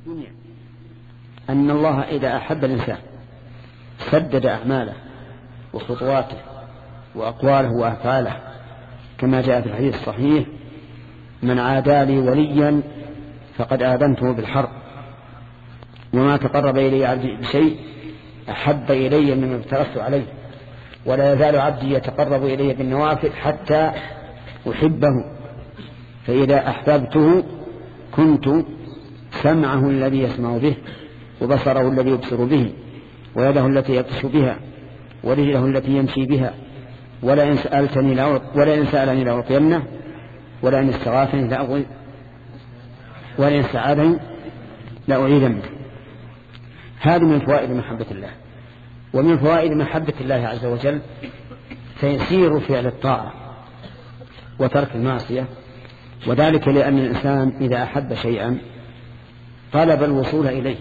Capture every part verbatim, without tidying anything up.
الدنيا أن الله إذا أحب الإنسان سدد أعماله وخطواته وأقواله وأفعاله، كما جاء في الحديث الصحيح: من عادى لي وليا فقد آذنته بالحرب، وما تقرب إلي عبدي بشيء أحب إلي مما افترضت عليه، ولا يزال عبدي يتقرب إلي بالنوافل حتى أحبه، فإذا أحببته كنت سمعه الذي يسمع به، وبصره الذي يبصر به، ويده التي يبطش بها، ورجله التي يمشي بها، ولئن سألتني ولئن سألني لأعطينه، ولئن استغاثني لأغوي، ولئن سعادني لأعيذنه. هذه من فوائد محبة الله. ومن فوائد محبة الله عز وجل تيسير فعل الطاعة وترك المعصية، وذلك لأن الإنسان إذا أحب شيئا طلب الوصول إليه،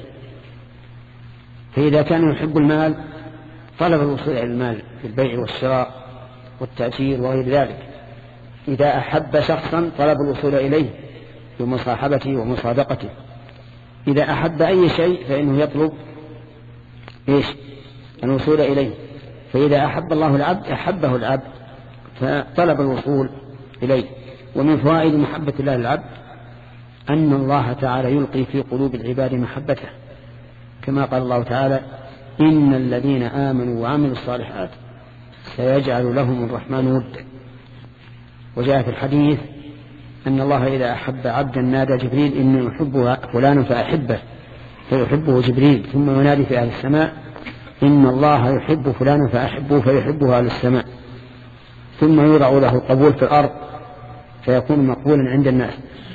فإذا كان يحب المال طلب الوصول إلى المال في البيع والشراء والتأجير وغير ذلك. إذا أحب شخصا طلب الوصول إليه بمصاحبته ومصادقته. إذا أحب أي شيء فإنه يطلب إيش؟ الوصول إليه. فإذا أحب الله العبد أحبه العبد فطلب الوصول إليه. ومن فوائد محبة الله العبد أن الله تعالى يلقي في قلوب العباد محبته، كما قال الله تعالى: إن الذين آمنوا وعملوا الصالحات سيجعل لهم الرحمن ودا. وجاء في الحديث أن الله إذا أحب عبدا نادى جبريل: إني أحب فلانا فأحبه، فيحبه جبريل، ثم ينادي في أهل السماء: إن الله يحب فلانا فأحبه، فيحبه أهل السماء، ثم يوضع له القبول في الأرض فيكون مقبولا عند الناس.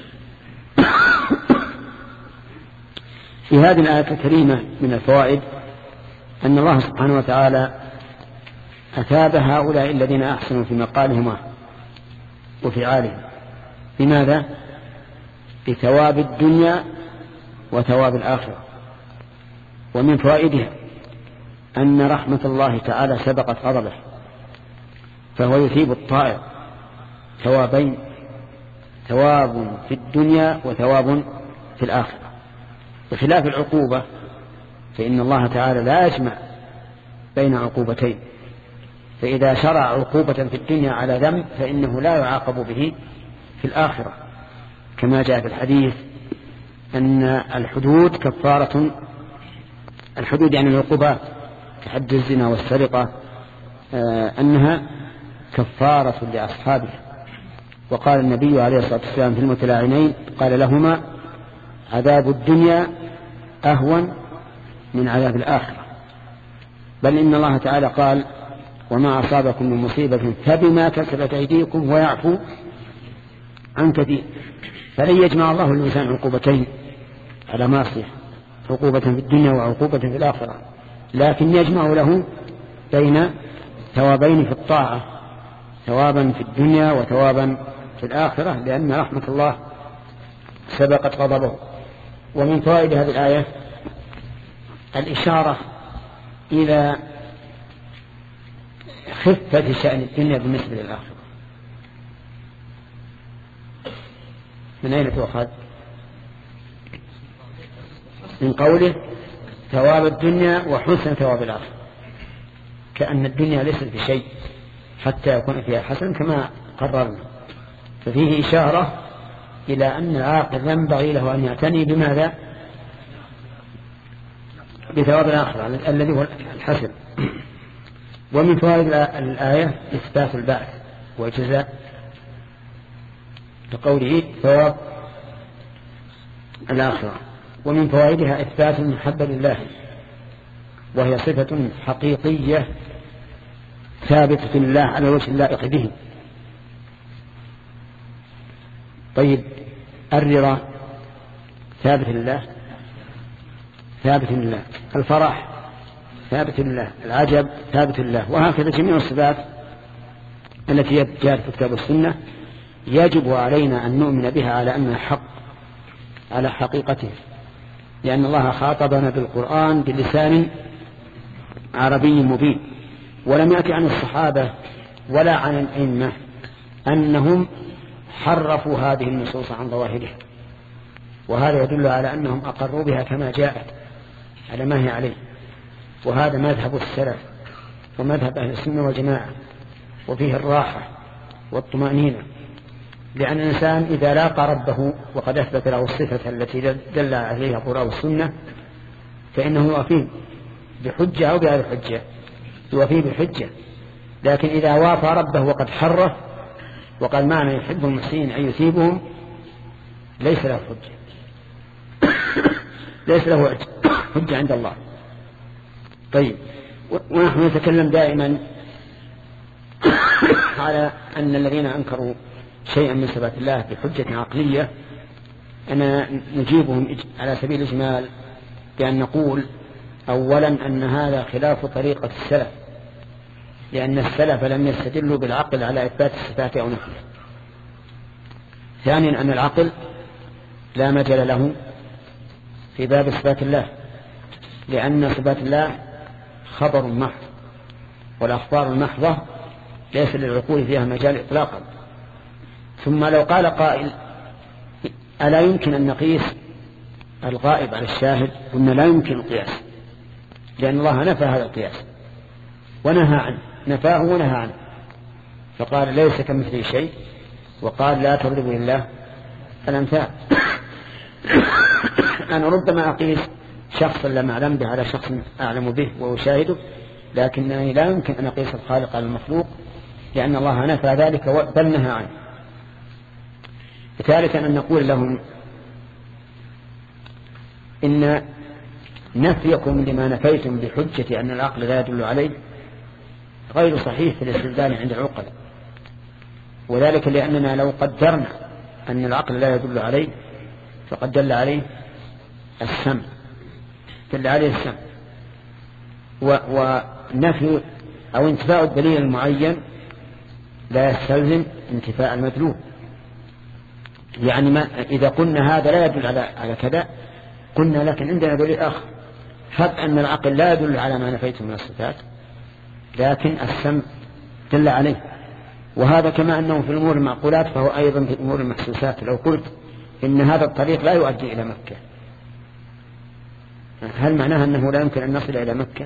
في هذه الآية الكريمة من الفوائد أن الله سبحانه وتعالى أثاب هؤلاء الذين أحسنوا في مقالهما وفعالهم. لماذا؟ بثواب الدنيا وثواب الآخرة. ومن فوائدها أن رحمة الله تعالى سبقت غضبه، فهو يثيب الطائع ثوابين: ثواب في الدنيا وثواب في الآخرة. بخلاف العقوبة فإن الله تعالى لا يجمع بين عقوبتين، فإذا شرع عقوبة في الدنيا على ذنب فإنه لا يعاقب به في الآخرة، كما جاء في الحديث أن الحدود كفارة، الحدود يعني العقوبات كحد الزنا والسرقة، أنها كفارة لأصحابها. وقال النبي عليه الصلاة والسلام في المتلاعنين قال لهما: عذاب الدنيا أهون من عذاب الآخرة. بل إن الله تعالى قال: وما أصابكم من مصيبة فبما كسبت أيديكم ويعفو عن كثير. فلن يجمع الله الإنسان عقوبتين على معصية، عقوبة في الدنيا وعقوبة في الآخرة، لكن يجمع له بين ثوابين في الطاعة، ثوابا في الدنيا وثوابا في الآخرة، لأن رحمة الله سبقت غضبه. ومن فوائد هذه الآية الإشارة إلى خفة شأن الدنيا بالنسبة للآخرة. من أين تؤخذ؟ من قوله ثواب الدنيا وحسن ثواب الآخرة، كأن الدنيا ليست بشيء حتى يكون فيها حسن كما قررنا. ففيه إشارة إلى أن العاقل ينبغي له أن يعتني بماذا؟ بثواب الآخرة الذي هو الحسن. ومن فوائد الآية إثبات البعث والجزاء، كقوله ثواب الآخرة. ومن فوائدها إثبات المحبة لله، وهي صفة حقيقية ثابتة لله على وجه اللائق به. طيب، الرضا ثابت لله، ثابت لله. الفرح ثابت لله، العجب ثابت لله. وهكذا جميع الصفات التي جاءت في الكتاب والسنة يجب علينا أن نؤمن بها على أنها حق، على حقيقته، لأن الله خاطبنا بالقرآن بلسان عربي مبين. ولم يأتي عن الصحابة ولا عن الأئمة أنهم حرفوا هذه النصوص عن ظواهرها، وهذا يدل على أنهم أقروا بها كما جاءت على ما هي عليه. وهذا مذهب السلف ومذهب أهل السنة والجماعة، وفيه الراحة والطمأنينة، لأن الإنسان إذا لاقى ربه وقد أثبت له الصفة التي دل عليها القرآن والسنة فإنه يوافيه بحجة أو بهذه الحجة، يوافيه بحجة. لكن إذا وافى ربه وقد حرف وقال ما أنا يحب المحسنين أن يثيبهم ليس له حجة ليس له حجة عند الله. طيب، ونحن نتكلم دائما على أن الذين أنكروا شيئا من صفات الله بحجة عقلية أنا نجيبهم على سبيل الإجمال بأن نقول أولا أن هذا خلاف طريقة السلف، لأن السلف لم يستدلوا بالعقل على إثبات الصفات أو نفيها. ثانيا أن العقل لا مجال له في باب صفات الله، لأن صفات الله خبر محض، والأخبار المحضة ليس للعقول فيها مجال إطلاقا. ثم لو قال قائل ألا يمكن أن نقيس الغائب على الشاهد، قلنا لا يمكن القياس، لأن الله نفى هذا القياس ونهى عنه، نفاه ونهى عنه، فقال ليس كمثله شيء، وقال لا تضربوا لله الأمثال. أنا ربما أقيس شخصا لم أعلم به على شخص أعلم به وأشاهده، لكنني لا يمكن أن أقيس الخالق على المخلوق، لأن الله نفى ذلك بل نهى عنه. ثالثا أن نقول لهم إن نفيكم لما نفيتم بحجة أن العقل لا يدل عليه غير صحيح في الاستدلال عند العقل، وذلك لأننا لو قدرنا أن العقل لا يدل عليه فقد دل عليه السمع، دل عليه السمع، ونفي أو انتفاء الدليل المعين لا يستلزم انتفاء المدلول. يعني ما إذا قلنا هذا لا يدل على على كذا، قلنا لكن عندنا دليل آخر، هب أن العقل لا يدل على ما نفيته من الصفات لكن السمع دل عليه، وهذا كما أنه في الأمور المعقولات فهو أيضا في الأمور المحسوسات. لو قلت إن هذا الطريق لا يؤدي إلى مكة، هل معناها أنه لا يمكن أن نصل إلى مكة؟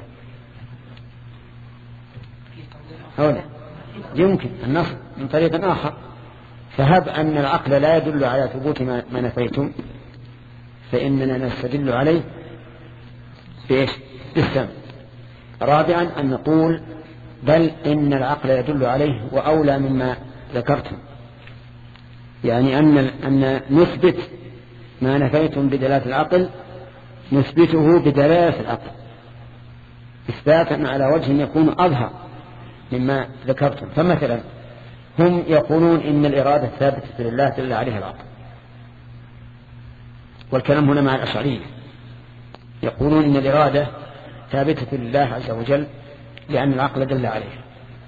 هؤلاء يمكن أن نصل من طريق آخر. فهب أن العقل لا يدل على ثبوت ما نفيتم فإننا نستدل عليه بإيش؟ بالسمع. رابعا أن نقول بل إن العقل يدل عليه وأولى مما ذكرتم، يعني أن أن نثبت ما نفيتم بدلالة العقل نثبته بدلالة العقل إثباتا على وجه يكون أظهر مما ذكرتم. فمثلا هم يقولون إن الإرادة ثابتة لله دل عليها العقل، والكلام هنا مع الأشعرية، يقولون إن الإرادة ثابتة لله عز وجل لأن العقل دل عليها.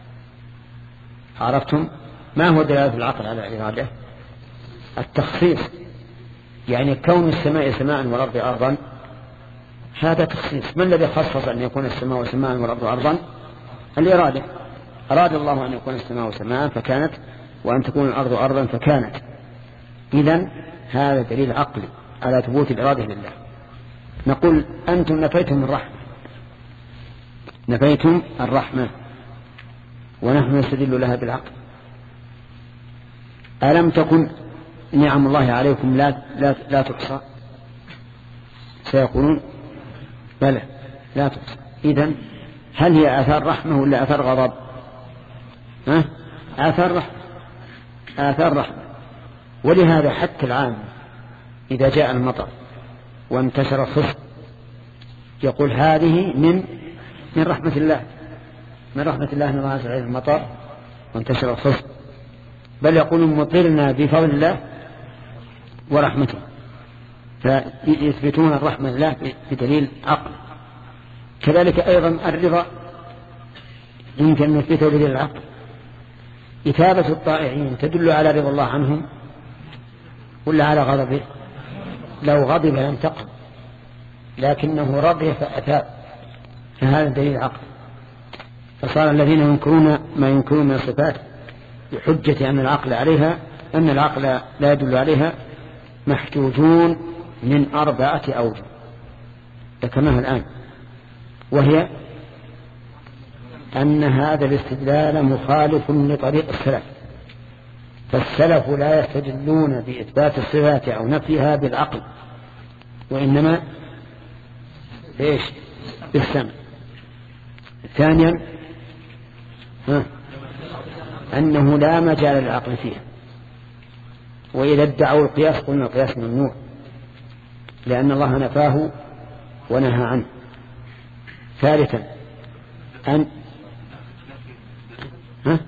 عرفتم ما هو دلالة العقل على الإرادة؟ التخصيص، يعني كون السماء سماء والأرض أرضا هذا تخصيص. ما الذي خصص أن يكون السماء سماء والأرض أرضا؟ الإرادة. أراد الله أن يكون السماء سماء فكانت، وأن تكون الأرض أرضا فكانت. إذن هذا دليل عقلي على ثبوت الإرادة لله. نقول أنتم نفيتم الرحمة، نفيتم الرحمة ونحن نستدل لها بالعقل. ألم تكن نعم الله عليكم لا, لا, لا تحصى؟ سيقولون بلى لا تحصى. إذن هل هي آثار رحمة ولا آثار غضب؟ ها؟ آثار رحمة، آثار رحمة. ولهذا حتى العام إذا جاء المطر وانتشر الخصب يقول هذه من من رحمة الله، من رحمة الله أن الله عز وجل المطر وانتشر الخصب، بل يقولون مطرنا بفضل الله ورحمته، فيثبتون الرحمة لله بدليل عقل. كذلك أيضا الرضا يمكن أن نثبته بدليل العقل. إثابة الطائعين تدل على رضا الله عنهم ولا على غضبه؟ لو غضب لم تقم، لكنه رضي فأثاب، فهذا دليل عقل. فصار الذين ينكرون ما ينكرون من الصفات بحجة أن العقل عليها أن العقل لا يدل عليها محجوجون من أربعة أوجه ذكرناها الآن، وهي أن هذا الاستدلال مخالف لطريق السلف، فالسلف لا يستدلون بإثبات الصفات أو نفيها بالعقل، وإنما إيش؟ بالسمع. ثانيا ها أنه لا مجال للعقل فيها، وإذا ادعوا القياس قلنا القياس ممنوع لأن الله نفاه ونهى عنه. ثالثا أن ها؟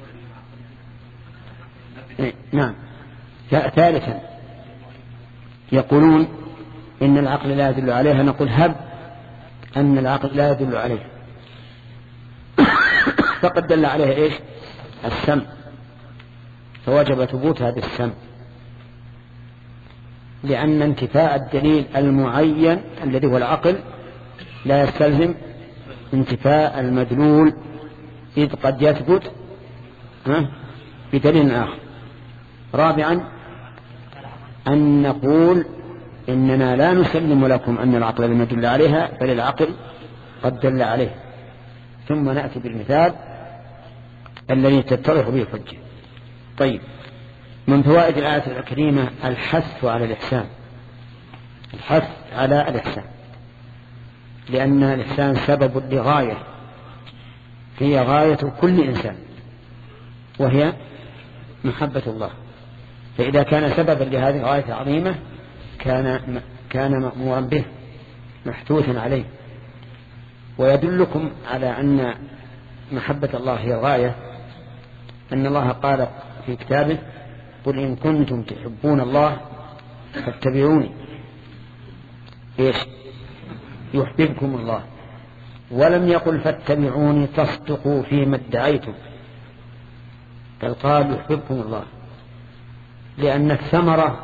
نعم. ثالثا يقولون إن العقل لا يدل عليها، نقول هب أن العقل لا يدل عليها فقد دل عليها إيش؟ السمع، فوجب ثبوتها بالسمع، لأن انتفاء الدليل المعين الذي هو العقل لا يستلزم انتفاء المدلول، إذ قد يثبت بدليل آخر. رابعا أن نقول إننا لا نسلم لكم أن العقل لم يدل عليها، بل العقل قد دل عليه، ثم نأتي بالمثال الذي تتضح به الحجة. طيب، من فوائد الآية الكريمة الحث على الإحسان، الحث على الإحسان، لأن الإحسان سبب لغاية هي غاية كل إنسان، وهي محبة الله، فإذا كان سببا لهذه الغاية العظيمة كان كان مأمورا به محثوثا عليه. ويدلكم على أن محبة الله هي الغاية أن الله قال في كتابه: قل إن كنتم تحبون الله فاتبعوني إيش؟ يحببكم الله. ولم يقل فاتبعوني تصدقوا فيما ادعيتم، بل قال يحببكم الله، لأن الثمرة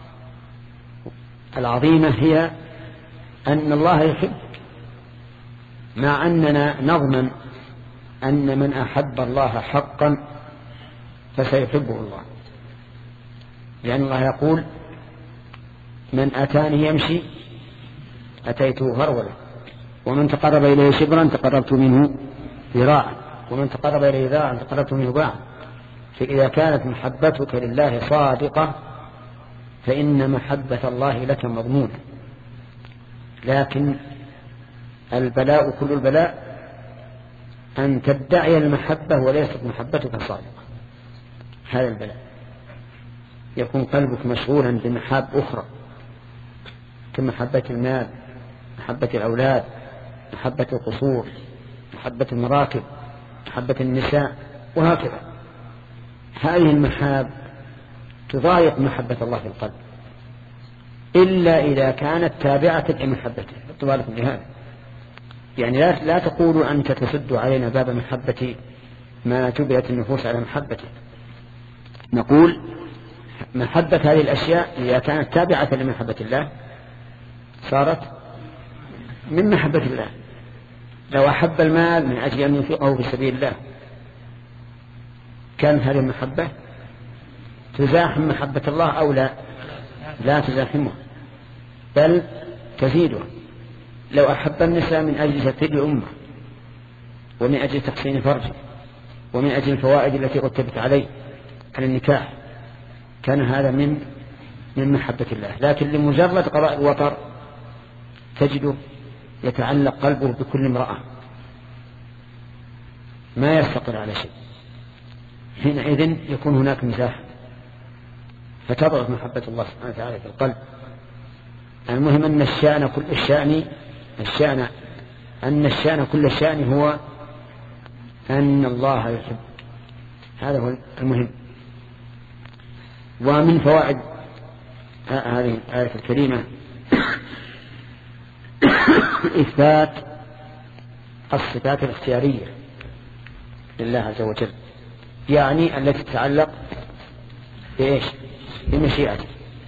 العظيمة هي أن الله يحب، مع أننا نضمن أن من أحب الله حقا فسيحبه الله، لأن الله يقول: من أتاني يمشي أتيته هرولة، ومن تقرب إليه شبرا تقربت منه ذراعا، ومن تقرب إليه ذراعا تقربت منه باعا. فإذا كانت محبتك لله صادقة فإن محبة الله لك مضمونة. لكن البلاء كل البلاء أن تدعي المحبة وليست محبتك صادقة، هذا البلاء. يكون قلبك مشغولا بمحاب أخرى كمحبة المال، محبة الأولاد، محبة القصور، محبة المراكب، محبة النساء، وهكذا. هذه المحاب تضايق محبة الله في القلب، إلا إذا كانت تابعة لمحبته. اطلالكم لهذا، يعني لا, لا تقولوا أنت تسد علينا باب محبة ما جبلت النفوس على محبته. نقول محبة هذه الأشياء إذا كانت تابعة لمحبة الله صارت من محبة الله. لو أحب المال من أجل أن ينفقه في سبيل الله كان هذه المحبة تزاحم محبة الله أو لا؟ لا تزاحمه، بل تزيده. لو أحب النساء من أجل تفيد أمه، ومن أجل تحسين فرجه، ومن أجل الفوائد التي رتبت عليه على النكاح، كان هذا من من محبة الله. لكن لمجرد قضاء الوطر تجده يتعلق قلبه بكل امرأة، ما يستقر على شيء، حينئذ يكون هناك مزاح، فتضعف محبة الله سبحانه وتعالى في القلب. المهم أن الشأن كل الشأن الشأن أن الشأن كل الشأن هو أن الله يحب، هذا هو المهم. ومن فوائد هذه الآية الكريمة إثبات الصفات الاختيارية لله عز وجل، يعني التي تتعلق بإيش؟ بمشيئته.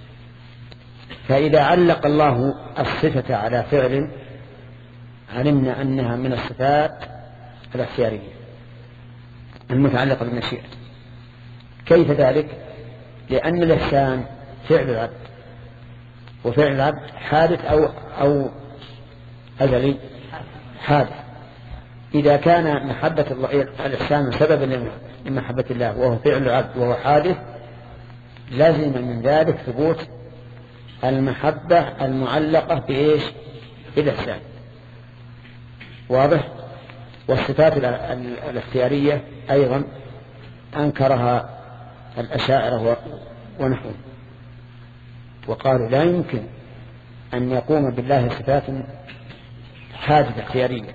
فإذا علق الله الصفة على فعل علمنا أنها من الصفات الاختيارية المتعلقة بالمشيئة. كيف ذلك؟ لأن الإحسان فعل العبد، وفعل العبد حادث أو أو أزلي حادث. إذا كان محبة الله الإحسان سببا لمحبة الله وهو فعل العبد وهو حادث لازم من ذلك ثبوت المحبة المعلقة بإيش؟ بالإحسان. واضح؟ والصفات الاختيارية أيضا أنكرها الأشاعرة ونحوهم وقالوا لا يمكن أن يقوم بالله صفات حادثة اختيارية.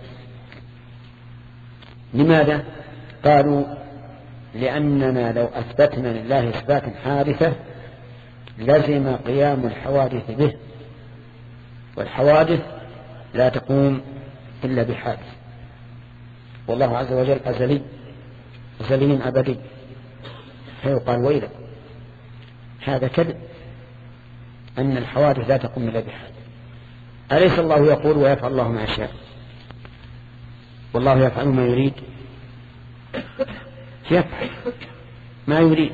لماذا؟ قالوا لأننا لو أثبتنا لله صفات حادثة لزم قيام الحوادث به، والحوادث لا تقوم إلا بحادث، والله عز وجل أزلي أزلي أبدي، فيقال ويلك هذا كذب أن الحوادث لا تقوم إلا بحادث. أليس الله يقول ويفعل الله ما يشاء؟ والله يفعل ما يريد، يفعل ما يريد.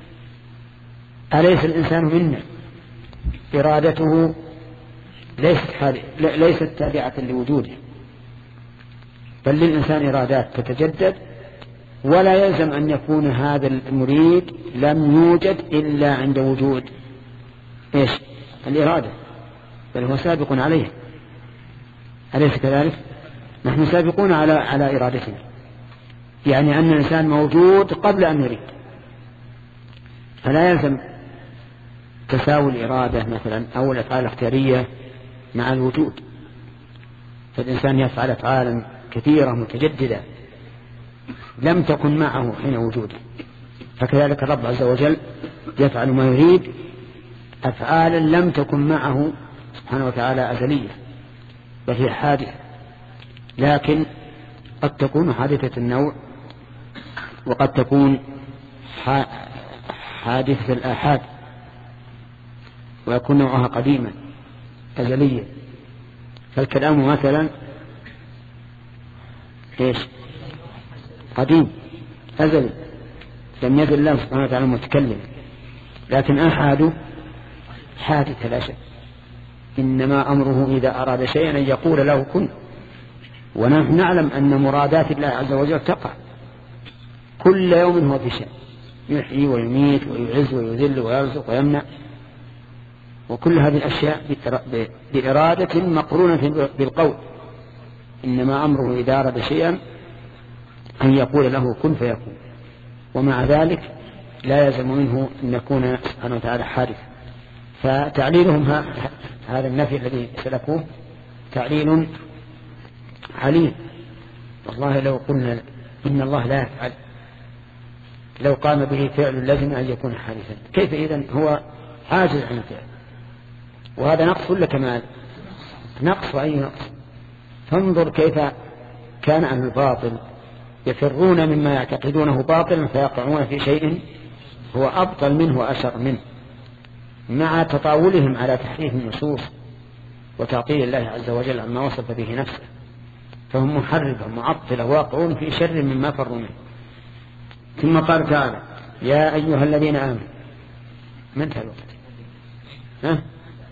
أليس الإنسان منا إرادته ليست, ليست تابعة لوجوده، بل للإنسان إرادات تتجدد، ولا يلزم أن يكون هذا المريد لم يوجد إلا عند وجود إيش؟ الإرادة، بل هو سابق عليه. أليس كذلك؟ نحن سابقون على على إرادتنا، يعني أن الإنسان موجود قبل أن يريد، فلا يلزم تساوي الإرادة مثلا أو الأفعال الاختيارية مع الوجود. فالإنسان يفعل أفعالا كثيرة متجددة لم تكن معه حين وجوده، فكذلك الرب عز وجل يفعل ما يريد أفعالا لم تكن معه سبحانه وتعالى أزلية، بل هي حادثة، لكن قد تكون حادثة النوع وقد تكون حادثة الآحاد، ويكون نوعها قديما أزليا. فالكلام مثلا إيش؟ قديم أزلي، لم يزل الله سبحانه وتعالى متكلم، لكن آحاد حادث لا شك. إنما أمره إذا أراد شيئا أن يقول له كن، ونحن نعلم أن مرادات الله عز وجل تقع كل يوم هو في شيء، يحيي ويميت ويعز ويذل ويرزق ويمنع، وكل هذه الأشياء بإرادة مقرونة بالقول. إنما أمره إذا أراد شيئا أن يقول له كن فيكون، ومع ذلك لا يلزم منه أن يكون سبحانه وتعالى حادث. فتعليلهم هذا النفي الذي سلكوه تعليل عليم. والله لو قلنا إن الله لا يفعل، لو قام به فعل لازم أن يكون حادثا، كيف إذن هو عاجز عن الفعل؟ وهذا نقص ولا كمال؟ نقص، أي نقص. فانظر كيف كان أهل الباطل يفرون مما يعتقدونه باطلا فيقعون في شيء هو أبطل منه وأشر منه، مع تطاولهم على تحريف النصوص وتعطيل الله عز وجل عما وصف به نفسه، فهم محرفة معطلة واقعون في شر مما فروا منه. ثم قال تعالى يا أيها الذين آمنوا. من انتهى الوقت؟ ها؟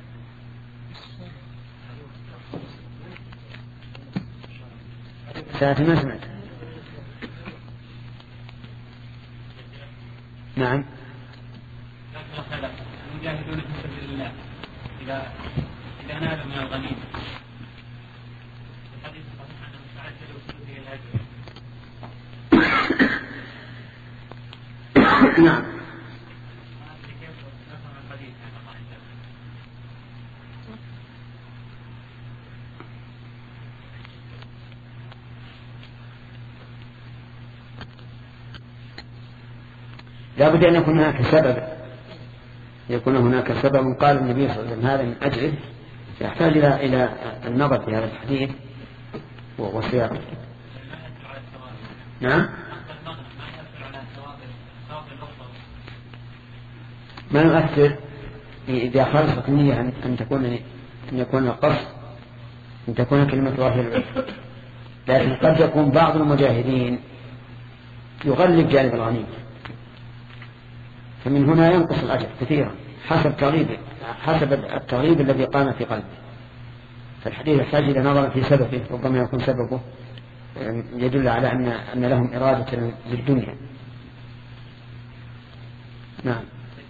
ساعة ما سمعت. نعم. يجاهدون في سبيل الله إذا إذا نالوا من الغنيمة. الحديث صحيح أن المتعجل وثلثه الأجر. نعم. لا بد أن يكون هناك سبب، يكون هناك سبب قال النبي صلى الله عليه وسلم هذا من أجله، يحتاج إلى إلى النظر في هذا الحديث وسياقه. نعم. ما يؤثر إذا خلصت النية أن تكون أن يكون القصد أن تكون كلمة الله العلم، لكن قد يكون بعض المجاهدين يغلب جانب الغنيمة، فمن هنا ينقص الأجر كثيرا. حسب تغليب حسب التغليب الذي قام في قلبه. فالحديث يحتاج إلى نظر في سببه، ربما يكون سببه يدل على أن أن لهم إرادة للدنيا. نعم.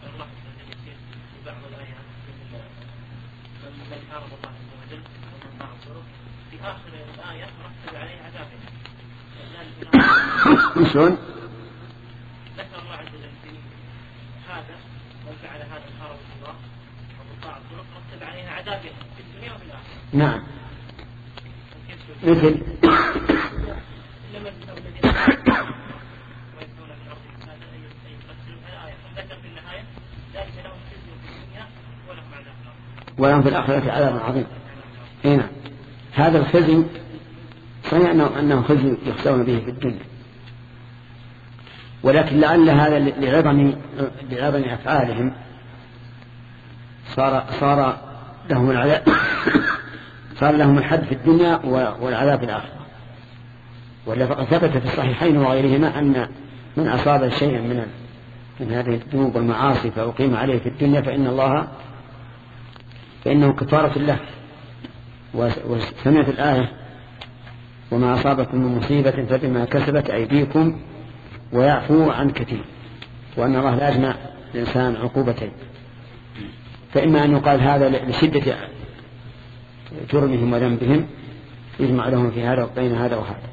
شلون؟ ذكر الله عز وجل هذا وفعل هذا الحرم الله وقطاع الطرق رتب عليها عذابه في الدنيا وفي الآخرة. نعم. مثل لما الذين ويكون في الأرض هذا أن يقتلوا الآية ذكر في النهاية ذلك لهم خزي في الدنيا ولهم عذاب ولهم في الآخرة عذاب عظيم. هنا هذا الخزي صحيح أنه أنه خزي يخسرون به في الدنيا، ولكن لعل هذا لعظم لعظم أفعالهم صار صار لهم العذاب صار لهم الحد في الدنيا والعذاب في الآخرة. ولقد ثبت في الصحيحين وغيرهما أن من أصاب شيئا من من هذه الذنوب والمعاصي فأقيم عليه في الدنيا فإن الله فإنه كفارة له. وسمعت الآية وما أصابكم من مصيبة فبما كسبت أيديكم ويعفو عن كثير، وأن الله لا يجمع الإنسان عقوبتين، فإما أن يقال هذا لشدة جرمهم وذنبهم يجمع لهم في هذا وبين هذا وهذا.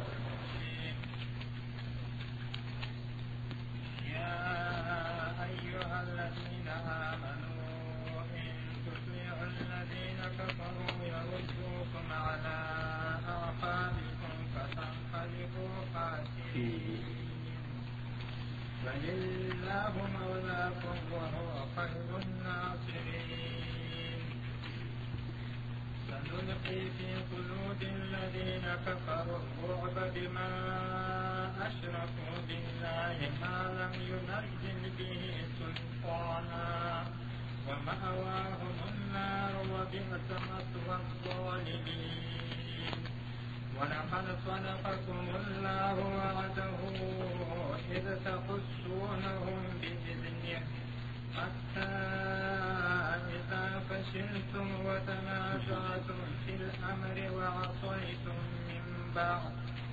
فلله مولاكم وهو خير الناصرين. سنلقي في قلوب الذين كفروا الرعب بما أشركوا بالله ما لم ينزل به سلطانا ومأواهم النار وبئس مثوى الظالمين. ولقد صدقكم الله وعده إذ تحسونهم بإذنه حتى إذا فشلتم وتنازعتم في الأمر وعصيتم من بعد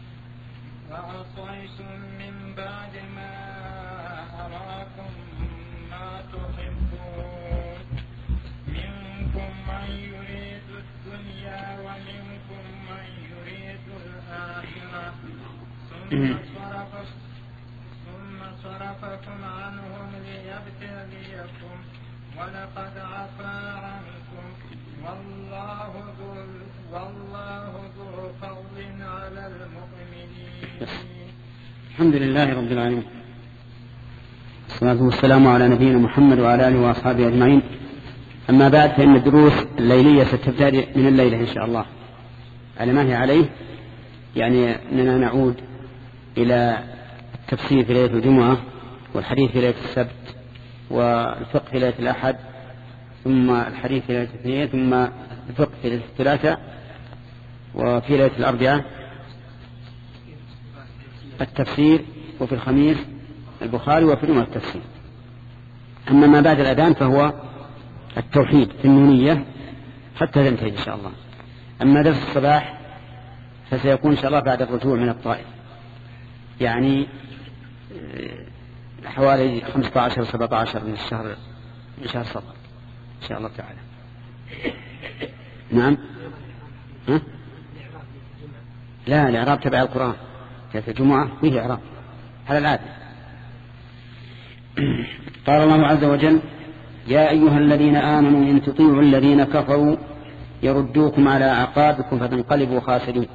وعصيتم من بعد ما أراكم ما تحبون منكم من يريد الدنيا ومنكم من يريد الآخرة ثم صرفكم ثم صرفكم عنهم ليبتليكم ولقد عفا عنكم والله ذو والله ذو فضل على المؤمنين. الحمد لله رب العالمين، الصلاة والسلام على نبينا محمد وعلى آله وأصحابه أجمعين. أما بعد، فإن الدروس الليلية ستبتدئ من الليلة إن شاء الله على ما هي عليه، يعني أننا نعود إلى التفسير في ليلة الجمعة والحديث في ليلة السبت والفقه في ليلة الأحد ثم الحديث في ليلة الاثنين ثم الفقه في ليلة الثلاثة وفي ليلة الأربعاء التفسير وفي الخميس البخاري وفي الجمعة التفسير. أما ما بعد الأذان فهو التوحيد في النونية حتى تنتهي إن شاء الله. أما درس الصباح فسيكون إن شاء الله بعد الرجوع من الطائف، يعني حوالي خمسة عشر سبعة عشر من الشهر من شهر صفر إن شاء الله تعالى. نعم. ها؟ لا، الإعراب تبع القرآن. في الجمعة فيه إعراب على العادة. قال الله عز وجل: يا أيها الذين آمنوا إن تطيعوا الذين كفروا يردوكم على أعقابكم فتنقلبوا خاسرين.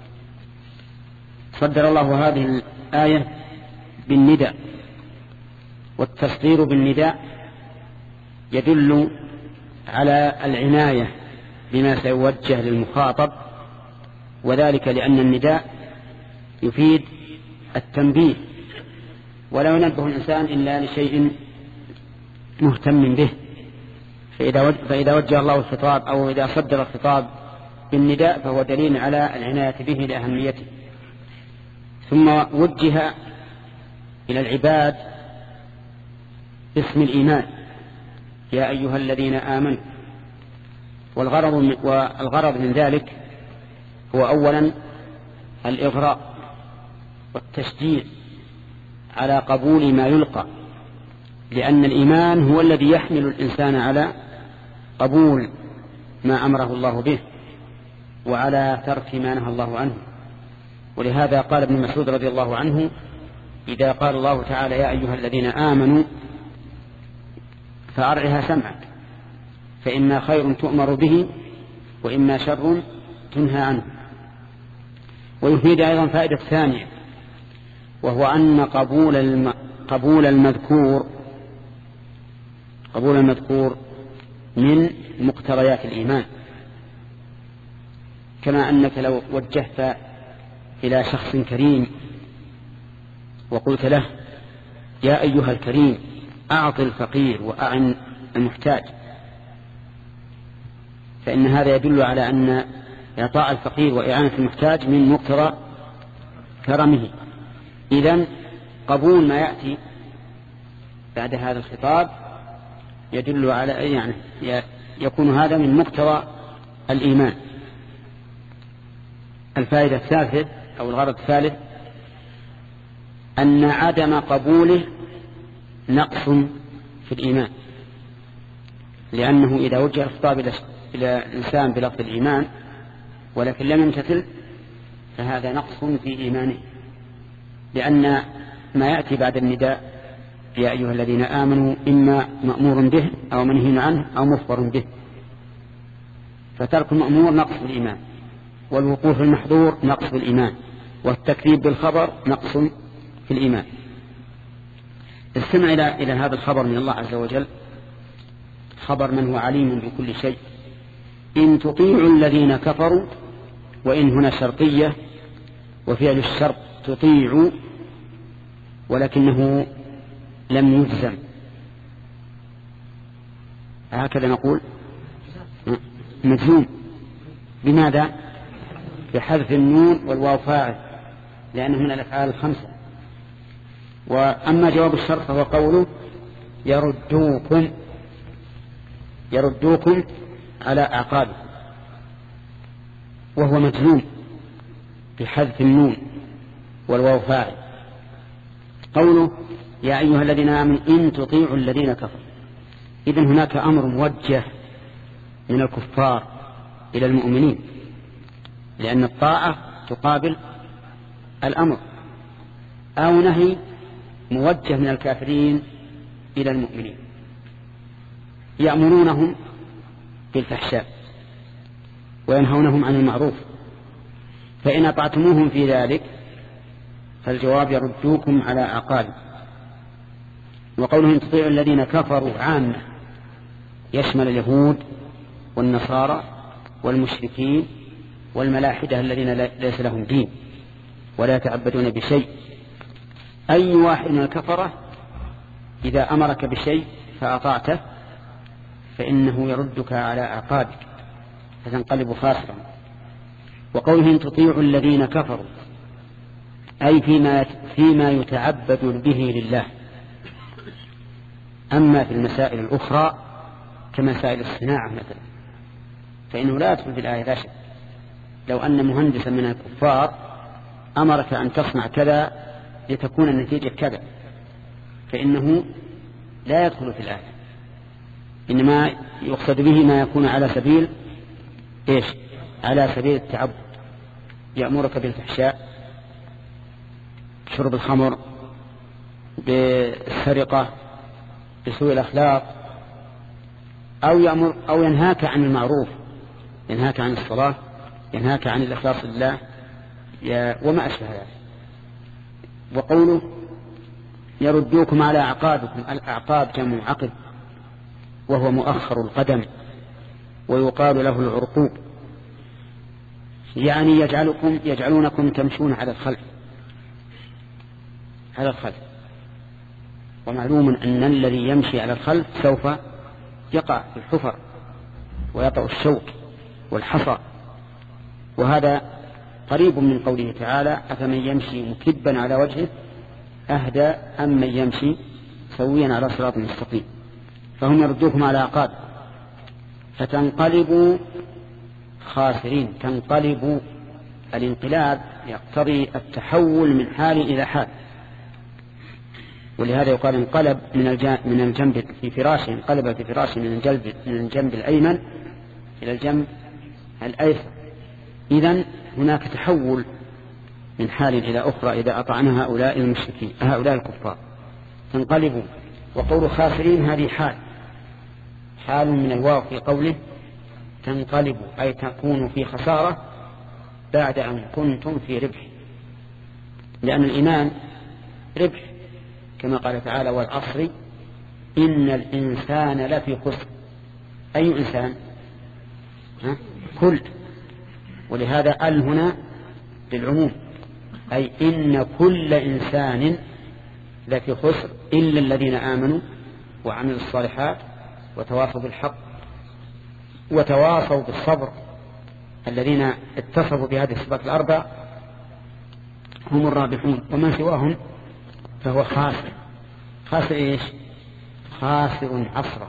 صدر الله هذه الآية بالنداء، والتصدير بالنداء يدل على العناية بما سيوجه للمخاطب، وذلك لأن النداء يفيد التنبيه، ولا ينبه الإنسان إلا لشيء مهتم به. فإذا فإذا وجه الله الخطاب أو إذا صدر الخطاب بالنداء فهو دليل على العناية به لأهميته. ثم وجه إلى العباد باسم الإيمان يا أيها الذين آمنوا. والغرض من, والغرض من ذلك هو أولا الإغراء والتشجيع على قبول ما يلقى، لأن الإيمان هو الذي يحمل الإنسان على قبول ما أمره الله به وعلى ترك ما نهى الله عنه. ولهذا قال ابن مسعود رضي الله عنه: إذا قال الله تعالى يا أيها الذين آمنوا فأرعها سمعك، فإما خير تؤمر به وإما شر تنهى عنه. ويفيد أيضا فائدة ثانية، وهو أن قبول الم... قبول المذكور قبول المذكور من مقتضيات الإيمان، كما أنك لو وجهت إلى شخص كريم وقلت له يا أيها الكريم أعط الفقير وأعن المحتاج، فإن هذا يدل على أن إعطاء الفقير وإعانة المحتاج من مقتضى كرمه. إذن قبول ما يأتي بعد هذا الخطاب يدل على يعني يكون هذا من مقتضى الإيمان. الفائدة الثالثة أو الغرض الثالث أن عدم قبوله نقص في الإيمان، لأنه إذا وجه الخطاب إلى الإنسان بلفظ الإيمان ولكن لم يمتثل فهذا نقص في إيمانه، لأن ما يأتي بعد النداء يا أيها الذين آمنوا إما مأمور به أو منهي عنه أو مخبر به، فترك المأمور نقص في الإيمان، والوقوف المحظور نقص في الإيمان، والتكذيب بالخبر نقص في الإيمان. استمع إلى إلى هذا الخبر من الله عز وجل، خبر من هو عليم بكل شيء: إن تطيعوا الذين كفروا، وإن هنا شرطية وفعل الشرط تطيعوا، ولكنه لم يجزم، هكذا نقول مجزوم. بماذا؟ بحذف النون والواو فاعل، لأنه من الأفعال الخمسة. وأما جواب الشرط فهو قوله يردوكم يردوكم على أعقابكم، وهو مجزوم بحذف النون والواو فاعل. قوله يا أيها الذين آمنوا إن تطيعوا الذين كفروا، إذن هناك أمر موجه من الكفار إلى المؤمنين، لأن الطاعة تقابل الأمر، أو نهي موجه من الكافرين إلى المؤمنين، يأمرونهم بالفحشاء وينهونهم عن المعروف، فإن أطعتموهم في ذلك فالجواب يردوكم على أعقابكم. وقولهم تطيعوا الذين كفروا عامة، يشمل اليهود والنصارى والمشركين والملاحدة الذين ليس لهم دين ولا يتعبدون بشيء. أي واحد من الكفرة إذا أمرك بشيء فأطعته فإنه يردك على أعقابك فتنقلب خاسرا. وقولهم تطيعوا الذين كفروا أي فيما, فيما يتعبد به لله. أما في المسائل الأخرى كمسائل الصناعة مثلا فإنه لا يدخل في الآية لا شك. لو أن مهندسا من الكفار أمرك أن تصنع كذا لتكون النتيجة كذا فإنه لا يدخل في الآية، إنما يقصد به ما يكون على سبيل إيش؟ على سبيل التعبد. يأمرك بالفحشاء، شرب الخمر، بالسرقة، بسوء الأخلاق، أو يأمر أو ينهاك عن المعروف، ينهاك عن الصلاة، ينهاك عن الإخلاص لله وما أشبه ذلك. وقوله يردوكم على أعقابكم، الأعقاب جمع عقب وهو مؤخر القدم ويقال له العرقوب، يعني يجعلكم يجعلونكم تمشون على الخلف على الخلف ومعلوم أن الذي يمشي على الخلف سوف يقع في الحفر ويطأ الشوك والحصى، وهذا قريب من قوله تعالى أفمن يمشي مكبا على وجهه أهدى أم من يمشي سويا على صراط مستقيم. فهم يردوكم على أعقابكم فتنقلبوا خاسرين. تنقلبوا، الانقلاب يقتضي التحول من حال إلى حال، ولهذا يقال انقلب من الجنب في فراشه، انقلب في فراشه من الجنب من الجنب الأيمن إلى الجنب الأيسر. إذن هناك تحول من حال إلى أخرى إذا أطعنا هؤلاء المشركين هؤلاء الكفار. تنقلبوا، وقول خاسرين هذه حال حال من الواو في قوله تنقلبوا، أي تكونوا في خسارة بعد أن كنتم في ربح، لأن الإيمان ربح كما قال تعالى والعصر إن الإنسان لفي خسر. أي إنسان؟ ها؟ كل. ولهذا ال هنا للعموم، أي إن كل إنسان لفي خسر إلا الذين آمنوا وعملوا الصالحات وتواصوا بالحق وتواصوا بالصبر. الذين اتصفوا بهذه الصفات الأربع هم الرابحون، ومن سواهم فهو خاسر. خاسر إيش؟ خاسر عصره،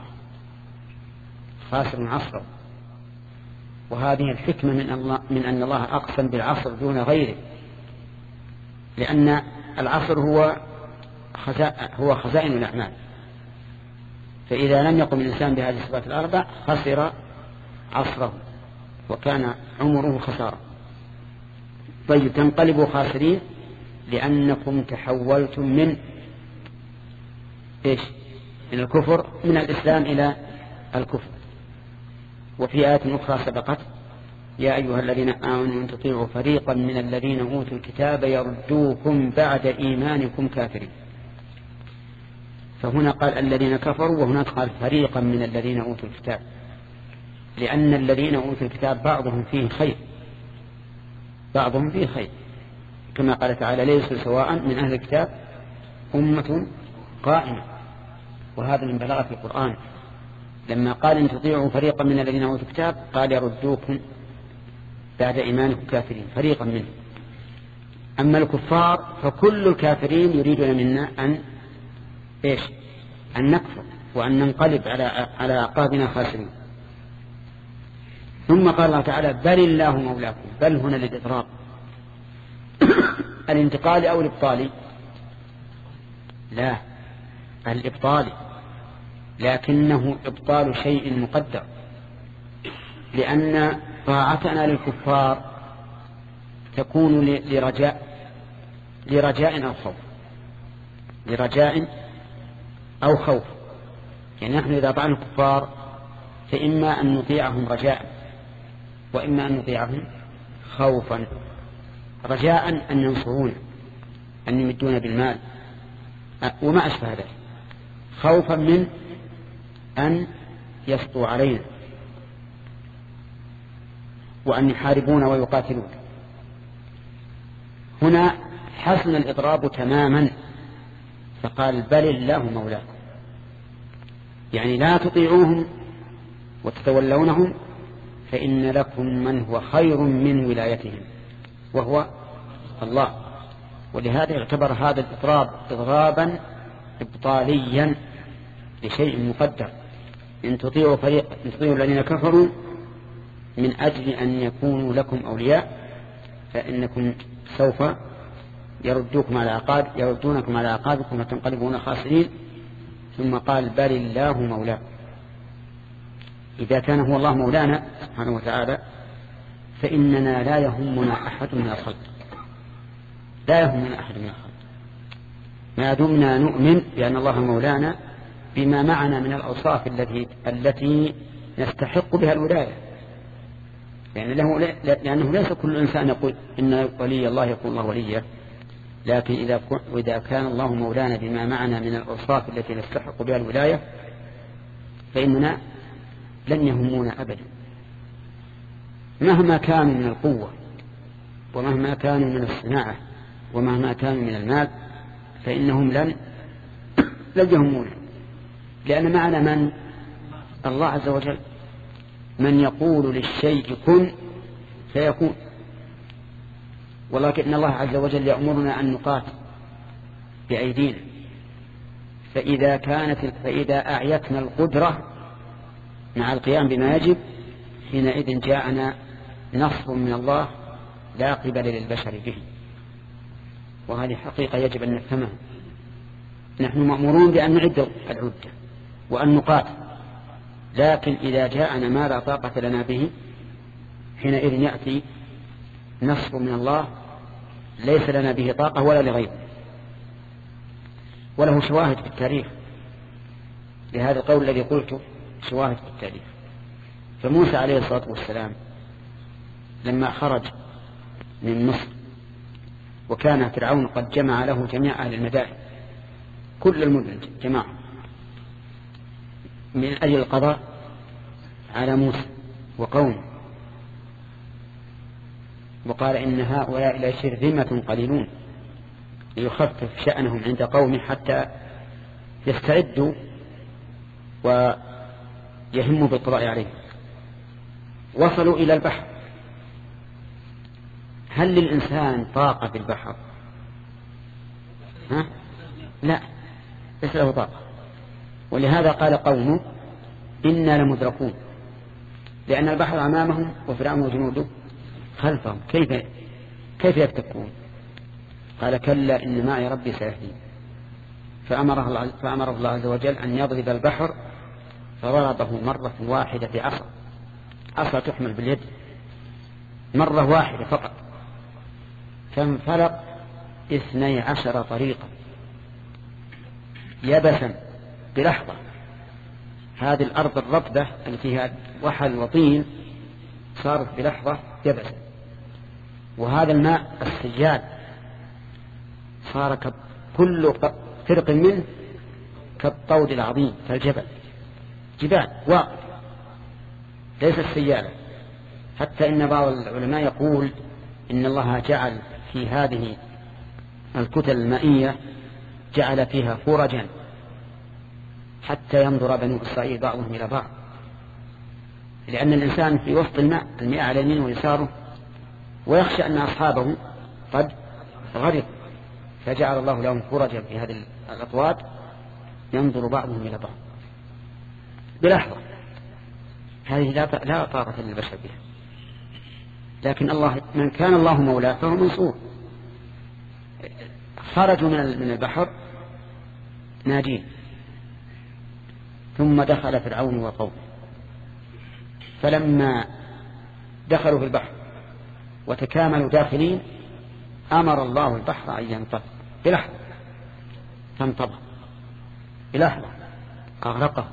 خاسر عصره. وهذه الحكمة من الله من أن الله أقسم بالعصر دون غيره، لأن العصر هو هو خزائن الأعمال، فإذا لم يقم الإنسان بهذه الصفات الأربع خسر عصره وكان عمره خسارة. طيب، تنقلبوا خاسرين لأنكم تحولتم من إيش؟ من الكفر، من الإسلام إلى الكفر. وفي آيات أخرى سبقت يا أيها الذين آمنوا إن تطيعوا فريقا من الذين أوتوا الكتاب يردوكم بعد إيمانكم كافرين. فهنا قال الذين كفروا، وهناك قال فريقا من الذين أوتوا الكتاب، لأن الذين أوتوا الكتاب بعضهم فيه خير بعضهم فيه خير كما قال تعالى ليسوا سواء من أهل الكتاب أمة قائمة. وهذا من بلاغة القرآن، لما قال إن تطيعوا فريقا من الذين أوتوا الكتاب قال يردوكم بعد إيمانكم كافرين، فريقا منهم. أما الكفار فكل الكافرين يريدون منا أن إيش؟ أن نكفر وأن ننقلب على على أعقابنا خاسرين. ثم قال الله تعالى بل الله مولاكم، بل هنا للإضراب الانتقال أو الإبطال؟ لا، الإبطال، لكنه إبطال شيء مقدر، لأن طاعتنا للكفار تكون لرجاء لرجاء أو خوف لرجاء أو خوف يعني نحن إذا طعنا الكفار فإما أن نطيعهم رجاء وإما أن نطيعهم خوفا. رجاء أن ينصرونا، أن يمدون بالمال وما أشبه ذلك، خوفا من أن يسطوا علينا وأن يحاربون ويقاتلون. هنا حسن الإضراب تماما، فقال بل الله مولاكم، يعني لا تطيعوهم وتتولونهم فإن لكم من هو خير من ولايتهم وهو الله. ولهذا يعتبر هذا الإضراب إضرابا إبطاليا لشيء مقدر. إن تطيعوا فريق إن تطيعوا الذين كفروا من أجل أن يكونوا لكم أولياء فإنكم سوف يردوكم على عقاب يردونكم على عقابكم وتنقلبون خاسرين. ثم قال بل الله مولاكم. إذا كان هو الله مولانا سبحانه وتعالى فإننا لا يهمنا أحد من الخلق لا يهمنا أحد من الخلق ما دمنا نؤمن بأن الله مولانا بما معنا من الأوصاف التي التي نستحق بها الولاية. يعني له لأنه ليس كل إنسان يقول إن ولي الله يكون الله وليه، لكن إذا إذا كان الله مولانا بما معنا من الأوصاف التي نستحق بها الولاية فإننا لن يهمونا أبدا مهما كانوا من القوة ومهما كانوا من الصناعة ومهما كانوا من المال، فإنهم لن لن يهمونا، لأن معنا من الله عز وجل من يقول للشيء كن فيكون. ولكن الله عز وجل يأمرنا أن نقاتل بأيدينا، فإذا كانت فإذا أعيتنا القدرة مع القيام بما يجب حينئذ جاءنا نصر من الله لا قبل للبشر به. وهذه حقيقة يجب أن نفهمها. نحن مأمورون بأن نعد العدة وأن نقاتل، لكن إذا جاءنا ما لا طاقة لنا به حينئذ يأتي نصر من الله ليس لنا به طاقة ولا لغيره. وله شواهد في التاريخ لهذا القول الذي قلته، شواهد في التاريخ. فموسى عليه الصلاة والسلام لما خرج من مصر وكان فرعون قد جمع له جميع أهل المدائن، كل المدن جماعة من أجل القضاء على موسى وقومه، وقال إن هؤلاء لشرذمة قليلون، ليخفف شأنهم عند قومه حتى يستعدوا ويهموا بالقضاء عليه. وصلوا إلى البحر. هل للإنسان طاقة في البحر؟ ها؟ لا، ليس له طاقة. ولهذا قال قومه إنا لمدركون، لأن البحر أمامهم وفرعون وجنوده خلفهم، كيف كيف يفتكون؟ قال كلا إن معي ربي سيهدين. فأمره الله, فأمر الله عز وجل أن يضرب البحر، فضربه مرة واحدة بعصا، عصا تحمل باليد، مرة واحدة فقط، فانفلق اثني عشر طريقا يبسا بلحظة. هذه الأرض الرطبة التي فيها وحل وطين صارت بلحظة يبسا، وهذا الماء السجاد صار كل فرق منه كالطود العظيم كالجبل، جبال واقف ليس السيالة. حتى إن بعض العلماء يقول إن الله جعل في هذه الكتل المائية جعل فيها فرجا حتى ينظر بنو إسرائيل بعضهم إلى بعض، لأن الإنسان في وسط الماء، الماء على يمين ويساره، ويخشى أن أصحابه قد غرق، فجعل الله لهم فرجا في هذه الأطواد ينظر بعضهم إلى بعض بلحظة. هذه لا طاقة للبشر بها، لكن الله من كان الله مولاه فهو منصور. خرجوا من البحر ناجين، ثم دخل فرعون وقومه. فلما دخلوا في البحر وتكاملوا داخلين أمر الله البحر أن ينطلق بلحظة، فانطلق بلحظة أغرقه.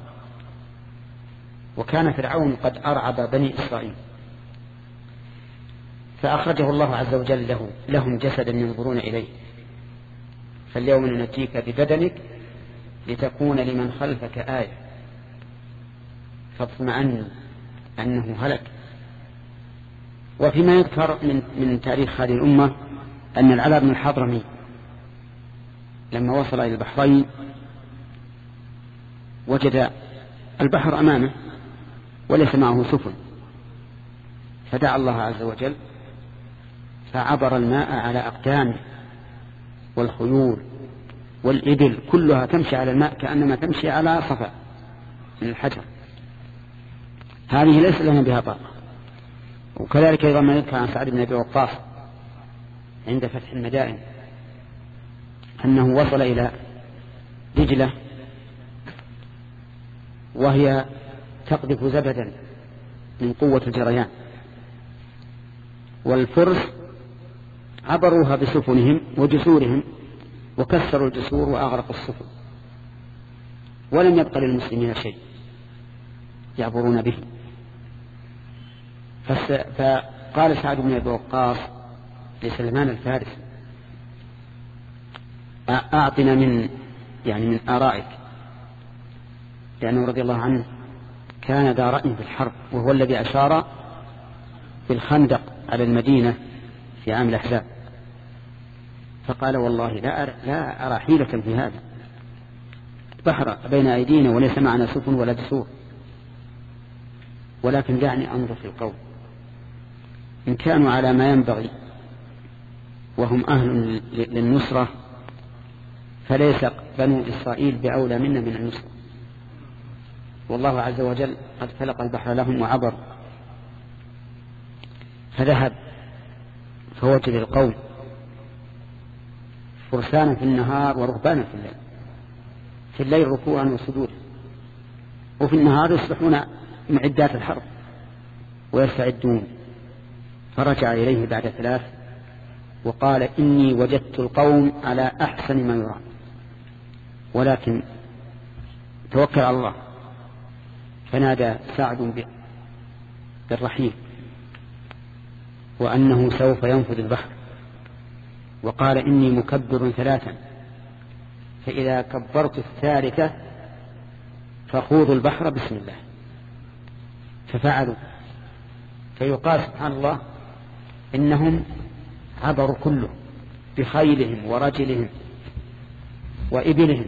وكان فرعون قد أرعب بني إسرائيل، فأخرجه الله عز وجل له لهم جسدا ينظرون إليه. فاليوم ننجيك ببدنك لتكون لمن خلفك آية، فاطمئن أنه هلك. وفيما يذكر من, من تاريخ هذه الأمة أن العلاء بن الحضرمي لما وصل إلى البحرين وجد البحر أمامه وليس معه سفن، فدعا الله عز وجل فعبر الماء على أقدامه، والخيول والإبل كلها تمشي على الماء كأنما تمشي على صفا من الحجر. هذه ليس لنا بها طاقة. وكذلك أيضا ما يذكر عن سعد بن أبي وقاص عند فتح المدائن أنه وصل إلى دجلة وهي تقذف زبدا من قوة الجريان، والفرس عبروها بسفنهم وجسورهم وكسروا الجسور وأغرقوا السفن، ولم يبق للمسلمين شيء يعبرون به. فقال سعد بن أبي وقاص لسلمان الفارس أعطنا من يعني من آرائك، لأنه رضي الله عنه كان ذا رأي في الحرب، وهو الذي أشار بالخندق على المدينة في عام الأحزاب. فقال والله لا أرى, لا أرى حيلة في هذا، بحر بين أيدينا وليس معنا سفن ولا جسور، ولكن دعني أنظر في القوم، إن كانوا على ما ينبغي وهم أهل للنصرة فليس بنو إسرائيل بأولى منا من النصر، والله عز وجل قد فلق البحر لهم وعبر، فذهب فوجد القوم فرسانا في النهار ورهبانا في الليل، في الليل ركوعا وسجودا، وفي النهار يصبحون معدات الحرب ويستعدون. فرجع إليه بعد ثلاث وقال إني وجدت القوم على أحسن ما يرام، ولكن توكل على الله. فنادى سعد بالرحيم وأنه سوف ينفذ البحر، وقال إني مكبر ثلاثا، فإذا كبرت الثالثة فخوضوا البحر بسم الله. ففعلوا. فيقال سبحان الله إنهم عبروا كله بخيلهم ورجلهم وإبلهم،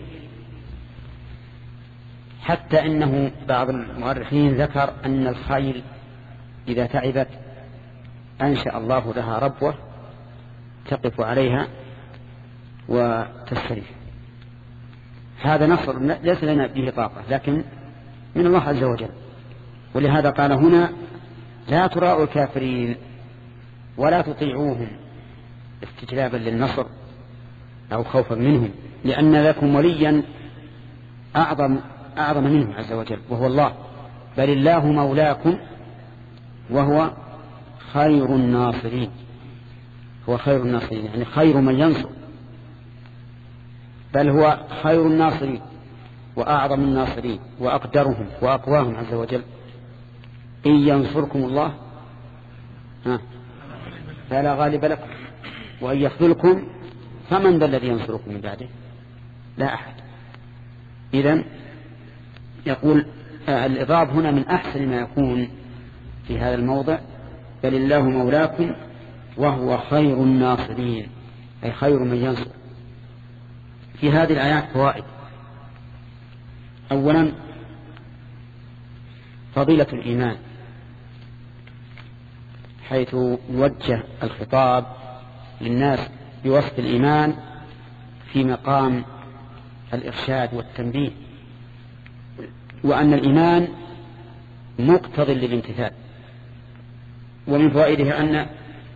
حتى إنه بعض المؤرخين ذكر أن الخيل إذا تعبت أنشأ الله لها ربوة تقف عليها وتستريح. هذا نصر ليس لنا به طاقة، لكن من الله عز وجل. ولهذا قال هنا لا تراءوا الكافرين ولا تطيعوهم استجلابا للنصر أو خوفا منهم، لأن لكم وليا أعظم أعظم منه عز وجل وهو الله، بل الله مولاكم وهو خير الناصرين. هو خير الناصرين يعني خير من ينصر، بل هو خير الناصرين وأعظم الناصرين وأقدرهم وأقواهم عز وجل. إن ينصركم الله فلا غالب لكم وإن يخذلكم فمن ذا الذي ينصركم من بعده؟ لا أحد. إذن يقول الإضراب هنا من أحسن ما يكون في هذا الموضع، بل الله مولاكم وهو خير الناصرين أي خير من ينصر. في هذه الآيات فوائد. أولا فضيلة الإيمان، حيث يوجه الخطاب للناس بوصف الإيمان في مقام الإرشاد والتنبيه، وأن الإيمان مقتض للامتثال. ومن فوائده أن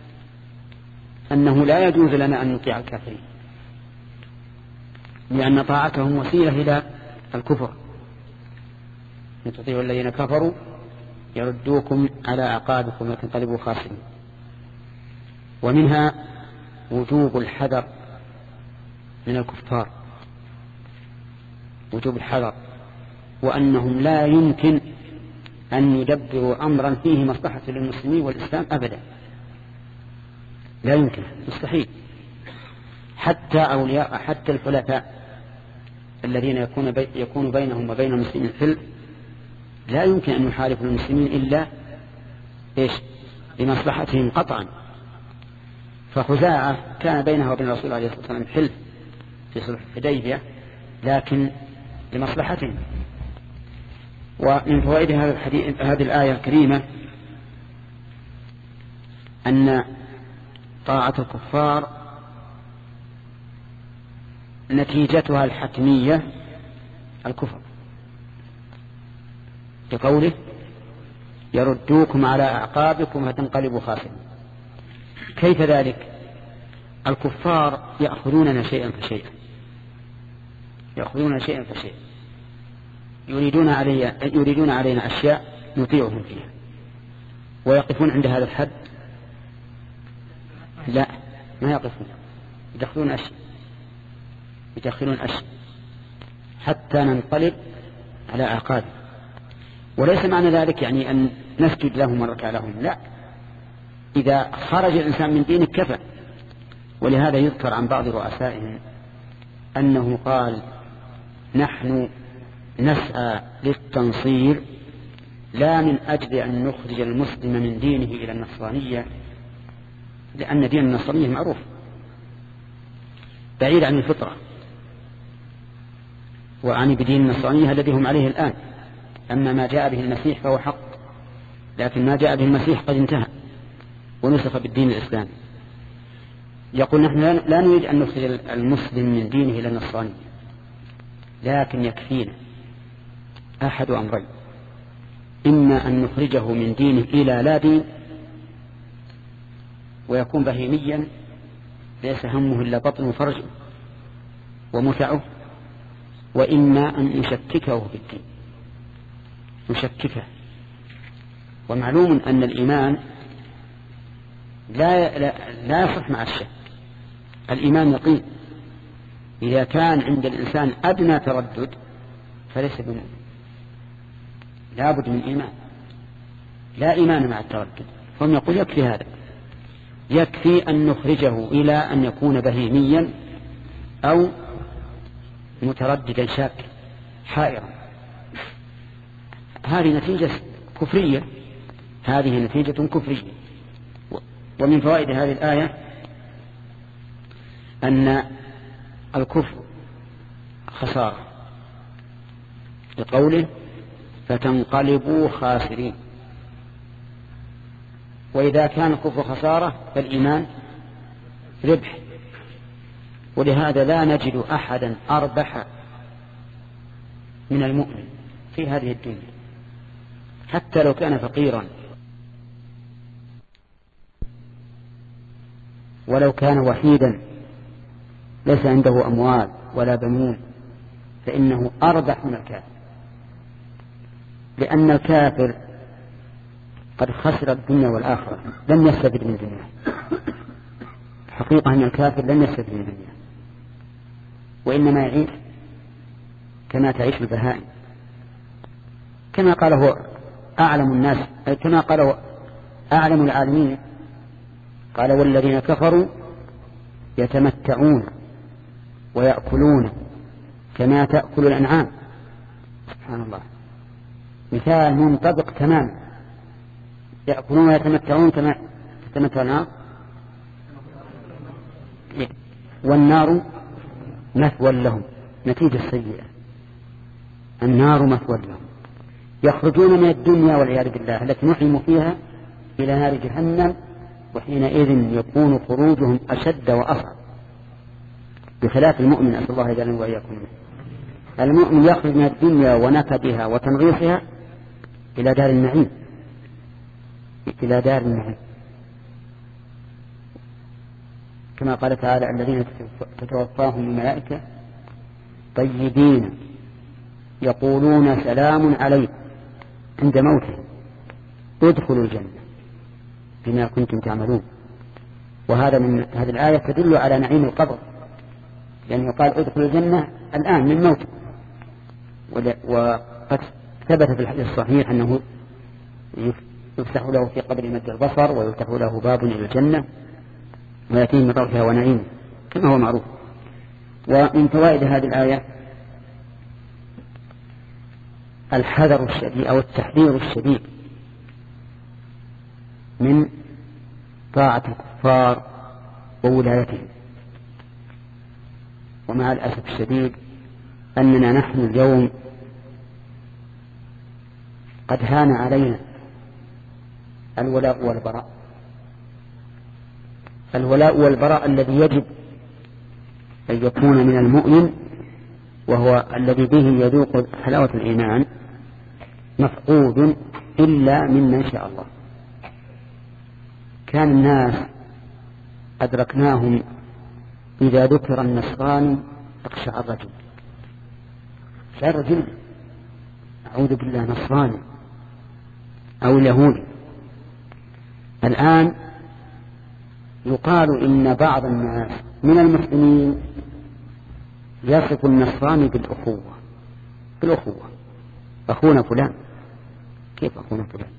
أنه لا يجوز لنا أن نطيع الكافرين، لأن طاعتهم وسيلة إلى الكفر. إن تطيعوا الذين كفروا يردوكم على أعقابكم وتنقلبوا خاسرين. ومنها وجوب الحذر من الكفار، وجوب الحذر، وأنهم لا يمكن أن يدبروا أمرا فيه مصلحة للمسلمين والإسلام أبدا، لا يمكن، مستحيل. حتى أولياء حتى الحلفاء الذين يكون, بي يكون بينهم وبين المسلمين حلف لا يمكن أن يحاربوا المسلمين إلا إيش؟ لمصلحتهم قطعا. فخزاعة كان بينها وبين الرسول عليه الصلاة والسلام حلف في صلح الحديبية، لكن لمصلحتهم. ومن فوائد هذا الحديث هذه الآية الكريمة أن طاعة الكفار نتيجتها الحتمية الكفر، بقوله يردوكم على أعقابكم فتنقلبوا خاسرين. كيف ذلك؟ الكفار يأخذوننا شيئا فشيئا، يأخذون شيئا فشيئا، يريدون علي يريدون علينا أشياء نطيعهم فيها، ويقفون عند هذا الحد؟ لا، ما يقفون، يدخلون أشياء يدخلون أشياء حتى ننقلب على أعقاب. وليس معنى ذلك يعني أن نسجد لهم ونركع لهم، لا، إذا خرج الإنسان من دينه كفى. ولهذا يذكر عن بعض رؤسائهم أنه قال نحن نسعى للتنصير لا من أجل أن نخرج المسلم من دينه إلى النصرانية، لأن دين النصرانية معروف بعيد عن الفطرة، وأعني بدين النصرانية الذي هم عليه الآن. أما ما جاء به المسيح فهو حق، لكن ما جاء به المسيح قد انتهى ونسخ بالدين الإسلامي. يقول نحن لا نريد أن نخرج المسلم من دينه إلى النصرانية، لكن يكفينا أحد أمرين: إما أن نخرجه من دينه إلى لا دين ويكون بهيميا ليس همه إلا بطن وفرج ومتعه، وإما أن نشككه في الدين، نشككه. ومعلوم أن الإيمان لا لا يصح مع الشك. الإيمان يقين. إذا كان عند الإنسان أدنى تردد فليس بمؤمن، لا بد من إيمان، لا إيمان مع التردد. هم يقول يكفي هذا، يكفي أن نخرجه إلى أن يكون بهيميا أو مترددا شاك حائرا. هذه نتيجة كفرية، هذه نتيجة كفرية. ومن فوائد هذه الآية أن الكفر خسارة، لقوله فتنقلبوا خاسرين. وإذا كان الكفر خسارة فالإيمان ربح. ولهذا لا نجد أحدا أربح من المؤمن في هذه الدنيا حتى لو كان فقيرا، ولو كان وحيدا ليس عنده أموال ولا بنون، فإنه أربح من الكافر، لأن الكافر قد خسر الدنيا والآخرة، لم يستفد من الدنيا. حقيقة أن الكافر لم يستفد من الدنيا، وإنما يعيش كما تعيش البهائم، كما قال هو أعلم الناس، كما قال أعلم العالمين، قال والذين كفروا يتمتعون ويأكلون كما تأكل الأنعام. سبحان الله، مثال منطبق تماما. يأكلون ويتمتعون كما تتمتع النار، والنار مثوى لهم، نتيجة سيئة، النار مثوى لهم. يخرجون من الدنيا والعياذ بالله التي نحرم فيها إلى نار جهنم، وحينئذ يكون خروجهم أشد وأصعب، بخلاف المؤمن. أسأل الله جل وإياكم. المؤمن يخرج من الدنيا ونكدها وتنغيصها إلى دار النعيم، إلى دار النعيم، كما قال تعالى الذين تتوفاهم الملائكة طيبين يقولون سلام عليكم عند موتهم ادخلوا الجنة بما كنتم تعملون. وهذا من هذه الآية تدل على نعيم القبر، لأنه يعني قال ادخلوا الجنة الآن من موت. وقد ثبت في الحديث الصحيح أنه يفتح له في قبر مد البصر، ويفتح له باب إلى الجنة، ويأتيه من روحها ونعيمه كما هو معروف. ومن فوائد هذه الآية الحذر الشديد أو التحذير الشديد من طاعة الكفار وولايتهم. ومع الأسف الشديد أننا نحن اليوم قد هان علينا الولاء والبراء، الولاء والبراء الذي يجب أن يكون من المؤمن، وهو الذي به يذوق حلاوة الإيمان، مفقود إلا ممن شاء الله. كان الناس أدركناهم إذا ذكر النصراني أقشع الرجل، شعر الرجل أعوذ بالله نصراني أو اليهودي. الآن يقال إن بعض الناس من المسلمين يصف النصراني بالأخوة، بالأخوة أخونا فلان. كيف أخونا فلان؟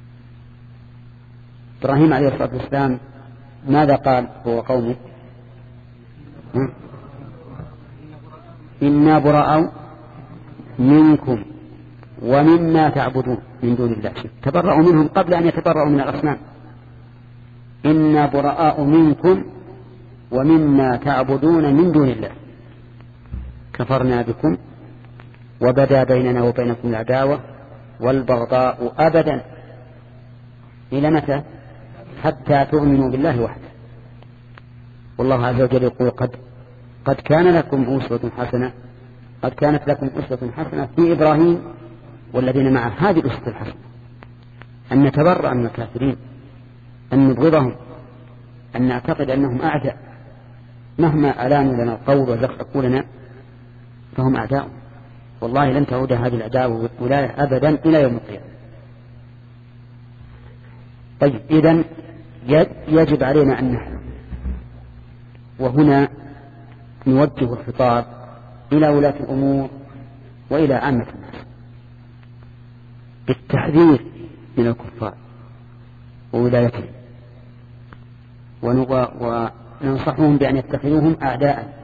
إبراهيم عليه الصلاة والسلام ماذا قال هو قومه؟ إنا براء منكم ومما تعبدون من دون الله. تبرأوا منهم قبل أن يتبرأوا من الأصنام. إنا براء منكم ومما تعبدون من دون الله كفرنا بكم وبدا بيننا وبينكم العداوة والبغضاء أبدا إلى متى؟ حتى تؤمنوا بالله وحده. والله عز وجل يقول قد, قد كان لكم أسوة حسنة قد كانت لكم أسوة حسنة في إبراهيم والذين معه. هذه الأسوة الحسنة، أن نتبرأ من الكافرين، أن نبغضهم، أن نعتقد أنهم أعداء، مهما ألانوا لنا القول وزخرفوا لنا فهم أعداء، والله لن تعود هذه الأعداء والولاية أبدا إلى يوم القيامة. طيب، إذن يجب علينا أن نحن، وهنا نوجه الخطاب إلى ولاة الأمور وإلى عامة الناس بالتحذير من الكفار وولايتهم، وننصحهم بأن يتخذوهم أعداء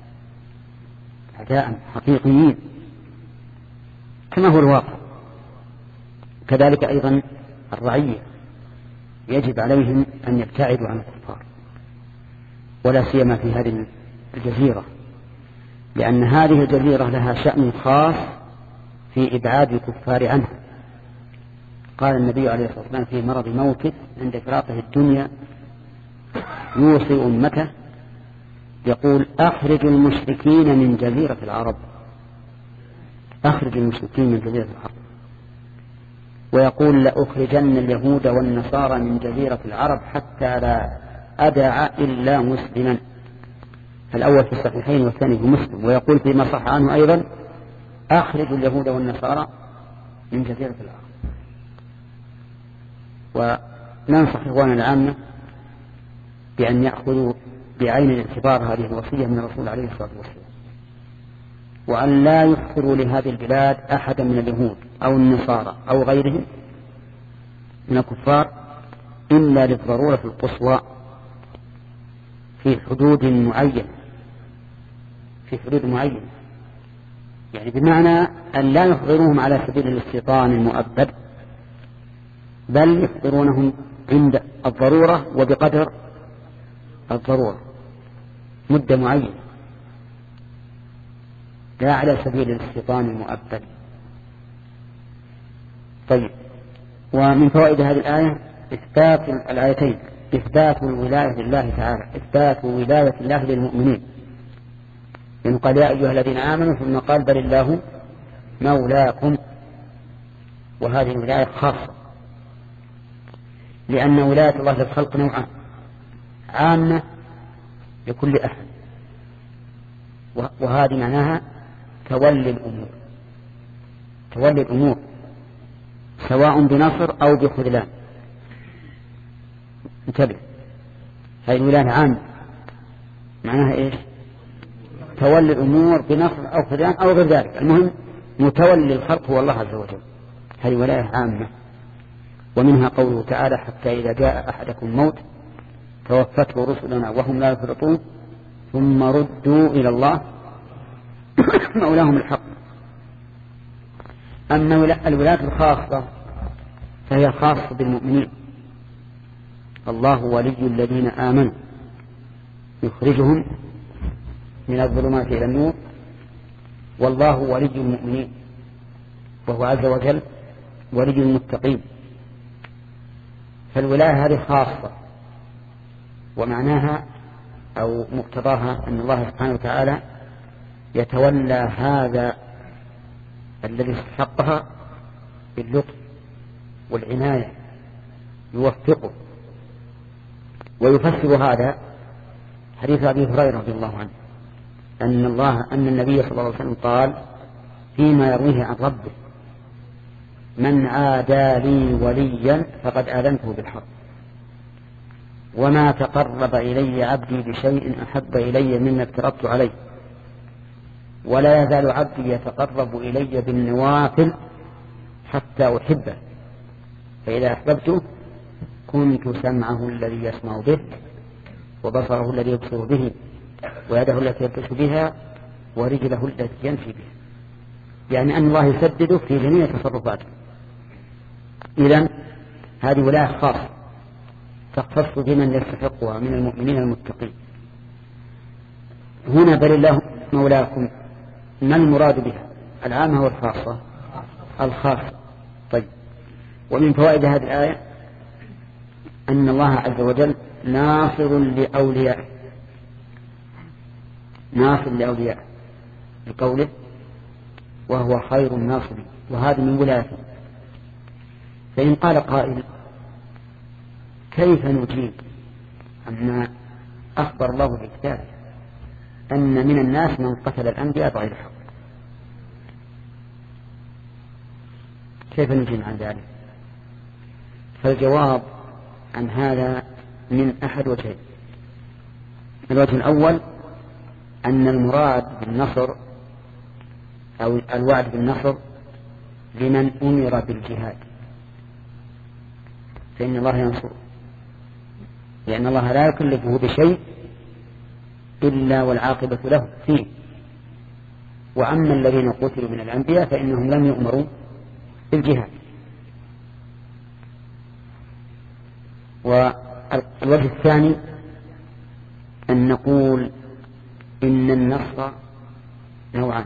أعداء حقيقيين كما هو الواقع. كذلك أيضا الرعية يجب عليهم أن يبتعدوا عن الكفار، ولا سيما في هذه الجزيرة، لأن هذه الجزيرة لها شأن خاص في إبعاد الكفار عنها. قال النبي عليه الصلاة والسلام في مرض موته عند فراقه الدنيا يوصي أمته يقول: أخرج المشركين من جزيرة العرب، أخرج المشركين من جزيرة العرب. ويقول: لأخرجن اليهود والنصارى من جزيرة العرب حتى لا أدع إلا مسلما. الأول في الصحيحين والثاني في مسلم. ويقول فيما صح عنه أيضا: أخرج اليهود والنصارى من جزيرة العرب. وننصح إخواننا العامة بأن يأخذوا بعين الاعتبار هذه الوصية من الرسول عليه الصلاة والسلام، وأن لا يحصروا لهذه البلاد أحدا من اليهود أو النصارى أو غيرهم من الكفار إلا للضرورة القصوى في حدود معينة، في حدود معينة، يعني بمعنى أن لا يحضرونهم على سبيل الاستيطان المؤبد، بل يحضرونهم عند الضرورة وبقدر الضرورة مدة معينة، لا على سبيل الاستيطان المؤبد. طيب، ومن فوائد هذه الآية إثبات الآيتين إثبات الولاية لله تعالى، إثبات ولاية الله للمؤمنين، يعني قال: يا أيها الذين آمنوا، ثم قال: بل الله مولاكم. وهذه الولاية خاصة، لأن ولاية الله للخلق نوعان: عامة لكل أحد، وهذه معناها تولي الأمور، تولي الأمور سواء بنصر أو بخذلان. انتبه، هذه الولاية عامة معناها إيش؟ تولي الأمور بنصر أو خذلان أو غير ذلك، المهم متولي الخلق هو الله عز وجل. هذه ولاية عامة. ومنها قوله تعالى: حتى إذا جاء أحدكم الموت توفته رسلنا وهم لا يفرطون ثم ردوا إلى الله مولاهم الحق. أما الولاية الخاصة فهي خاصة بالمؤمنين. الله ولي الذين آمنوا يخرجهم من الظلمات إلى النور، والله ولي المؤمنين، وهو عز وجل ولي المتقين. فالولاية هذه خاصة، ومعناها أو مقتضاها أن الله سبحانه وتعالى يتولى هذا الذي استحقها باللطف والعناية، يوفقه. ويفسر هذا حديث أبي هريرة رضي الله عنه أن الله أن النبي صلى الله عليه وسلم قال فيما يرويه عن ربه: من عادى لي وليا فقد آذنته بالحرب، وما تقرب إلي عبدي بشيء أحب إلي مما افترضت عليه، ولا يزال عبدي يتقرب إلي بالنوافل حتى أحبه، فإذا أحببته كنت سمعه الذي يسمع به، وبصره الذي يبصر به، ويده التي يبطش بها، ورجله التي يمشي بها. يعني أن الله يسدده في جميع تصرفاته. إذن هذه ولاية خاصة تختص بمن يستحقها من المؤمنين المتقين. هنا بل الله مولاكم، ما المراد بها؟ العامة والخاصة؟ الخاصة. طيب، ومن فوائد هذه الآية أن الله عز وجل ناصر لأوليائه، ناصر لأوليائه بقوله: وهو خير الناصرين، وهذا من ولايته. فإن قال قائل كيف نجيب عما أخبر الله في كتابه أن من الناس من قتل الأنبياء بغير حق؟ كيف نجيب عن ذلك؟ فالجواب عن هذا من أحد وجهين. الوجه الأول أن المراد بالنصر أو الوعد بالنصر لمن أمر بالجهاد، فإن الله ينصر، لأن الله لا يكلفه بشيء إلا والعاقبة له فيه. وأما الذين قتلوا من الأنبياء فإنهم لم يؤمروا بالجهاد. والوجه الثاني أن نقول إن النصر نوعان: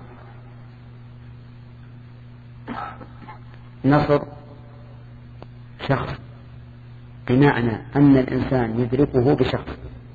نصر شخص بمعنى أن الإنسان يدركه بشخص،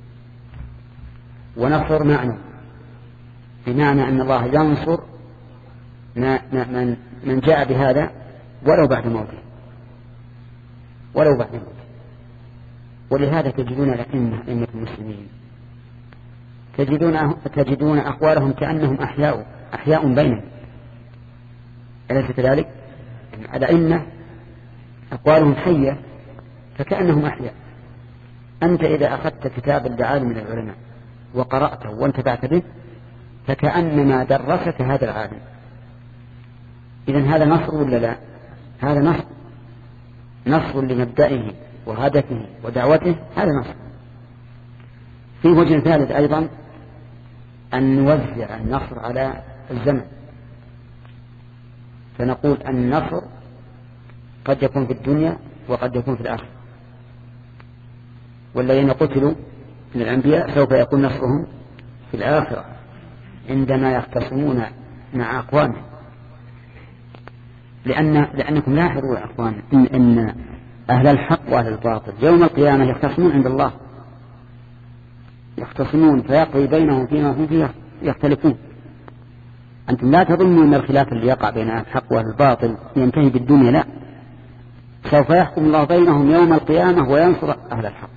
ونصر معنى بمعنى أن الله ينصر من من جاء بهذا ولو بعد موته ولو بعد موته. ولهذا تجدون الأئمة أئمة المسلمين تجدون تجدون أقوالهم كأنهم أحياء أحياء بينهم، أليس كذلك؟ الأئمة أقوالهم حية فكأنهم أحياء. أنت إذا أخذت كتاب العالم من العلماء وقرأته وانتفعت به فكأنما درسك هذا العالم. إذن هذا نصر ولا لا؟ هذا نصر، نصر لمبدئه وهدفه ودعوته، هذا نصر. في وجه ثالث أيضا أن نوزع النصر على الزمن، فنقول النصر قد يكون في الدنيا وقد يكون في الآخرة. والذين قتلوا من الأنبياء سوف يكون نصرهم في الآخرة عندما يختصمون مع أقوامهم. لأن لأنكم لاحظوا يا أخوان إن, إن أهل الحق وأهل الباطل يوم القيامة يختصمون عند الله، يختصمون فيقضي بينهم فيما هم فيه يختلفون. أنتم لا تظنوا أن الخلاف اللي يقع بين أهل الحق وأهل الباطل ينتهي بالدنيا، لا، سوف يحكم الله بينهم يوم القيامة وينصر أهل الحق.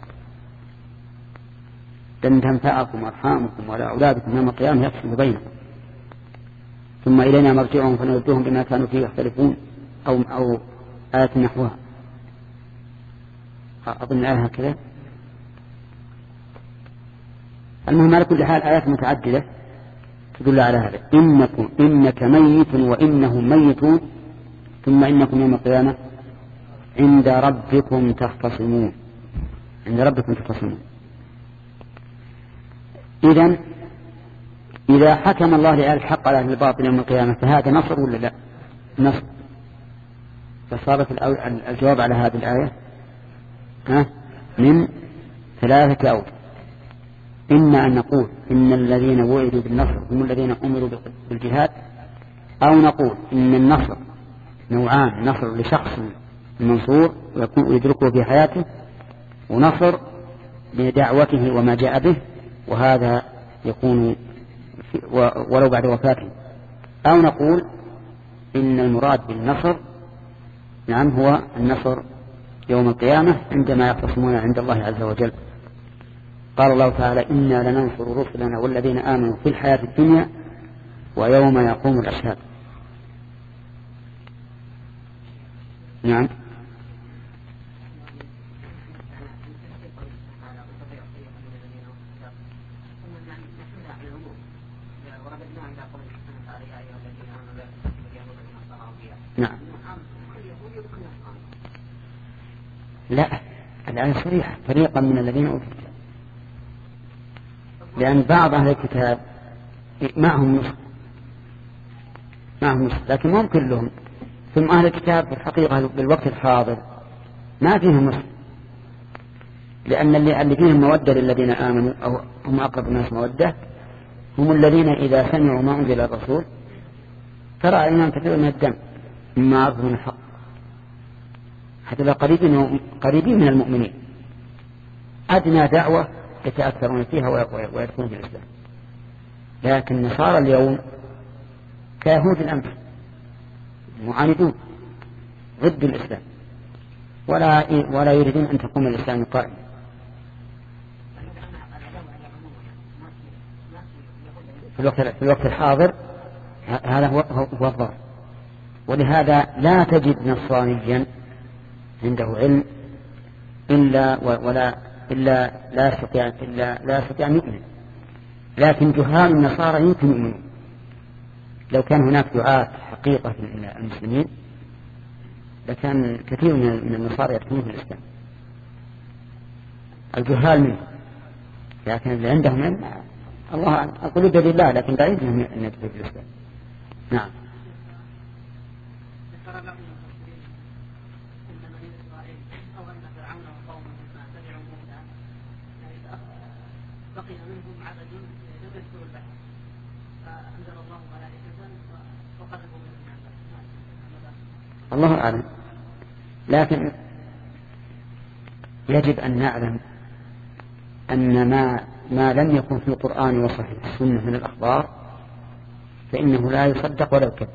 لن تنفعكم أرحامكم ولا أولادكم يوم القيامة يفصل بينهم، ثم إلينا مرجعهم فننبئهم بما كانوا فيه يختلفون، أو أو آية نحوها. أظن آية هكذا. المهم على كل حال آيات متعددة تدل على هذا: إنكم إنك ميت وإنهم ميتون ثم إنكم يوم القيامة عند ربكم تختصمون، عند ربكم تختصمون. إذن إذا حكم الله لأهل الحق على أهل الباطل يوم القيامة فهذا نصر ولا لا؟ نصر. فصارت الجواب على هذه الآية ها من ثلاثة أوجه: إما أن نقول إن الذين وعدوا بالنصر هم الذين أمروا بالجهاد، أو نقول إن النصر نوعان: نصر لشخص منصور ويكون يدركه في حياته، ونصر لدعوته وما جاء به، وهذا يكون ولو بعد وفاته. أو نقول إن المراد بالنصر نعم هو النصر يوم القيامة عندما يختصمون عند الله عز وجل. قال الله تعالى: إنا لننصر رسلنا والذين آمنوا في الحياة الدنيا ويوم يقوم الأشهاد. نعم. نعم. لا، الآية صريحة: فريقا من الذين أوتوا الكتاب، لأن بعض أهل الكتاب معهم نصر معهم نصر لكن ما هم كلهم. ثم أهل الكتاب في الحقيقة بالوقت الحاضر ما فيهم نصر، لأن اللي فيهم مودة للذين آمنوا أو هم أقرب الناس مودة هم الذين إذا سمعوا ما أنزل الرسول ترى أنهم كثير من الدم مما عرضوا من الحق، حتى قريبين قريبين من المؤمنين، أدنى دعوة يتأثرون فيها ويدخلون في الإسلام. لكن نصارى اليوم كيهود الأمس معاندون ضد الإسلام، ولا ولا يريدون أن تقوم الإسلام قائما. في الوقت في الوقت الحاضر هذا هو هو الضرر. ولهذا لا تجد نصرانيا عنده علم إلا ولا إلا لا يستطيع إلا لا يستطيع أن يؤمن. لكن جهال النصارى يمكن يؤمنون لو كان هناك دعاة حقيقة إلى المسلمين، لكان كثير من النصارى يدخلون في الإسلام. الجهال منه، لكن اللي عندهم علم الله أقول يد لله، لكن بعيد منهم أن يدخلوا في الإسلام. نعم. بقي منهم عدد لم يذكروا البحث فأنزل الله ملائكة وقذفوا منهم. الله أعلم، لكن يجب أن نعلم أن ما ما لم يكن في القرآن وصحيح السنة من الأخبار فإنه لا يصدق ولا يكذب.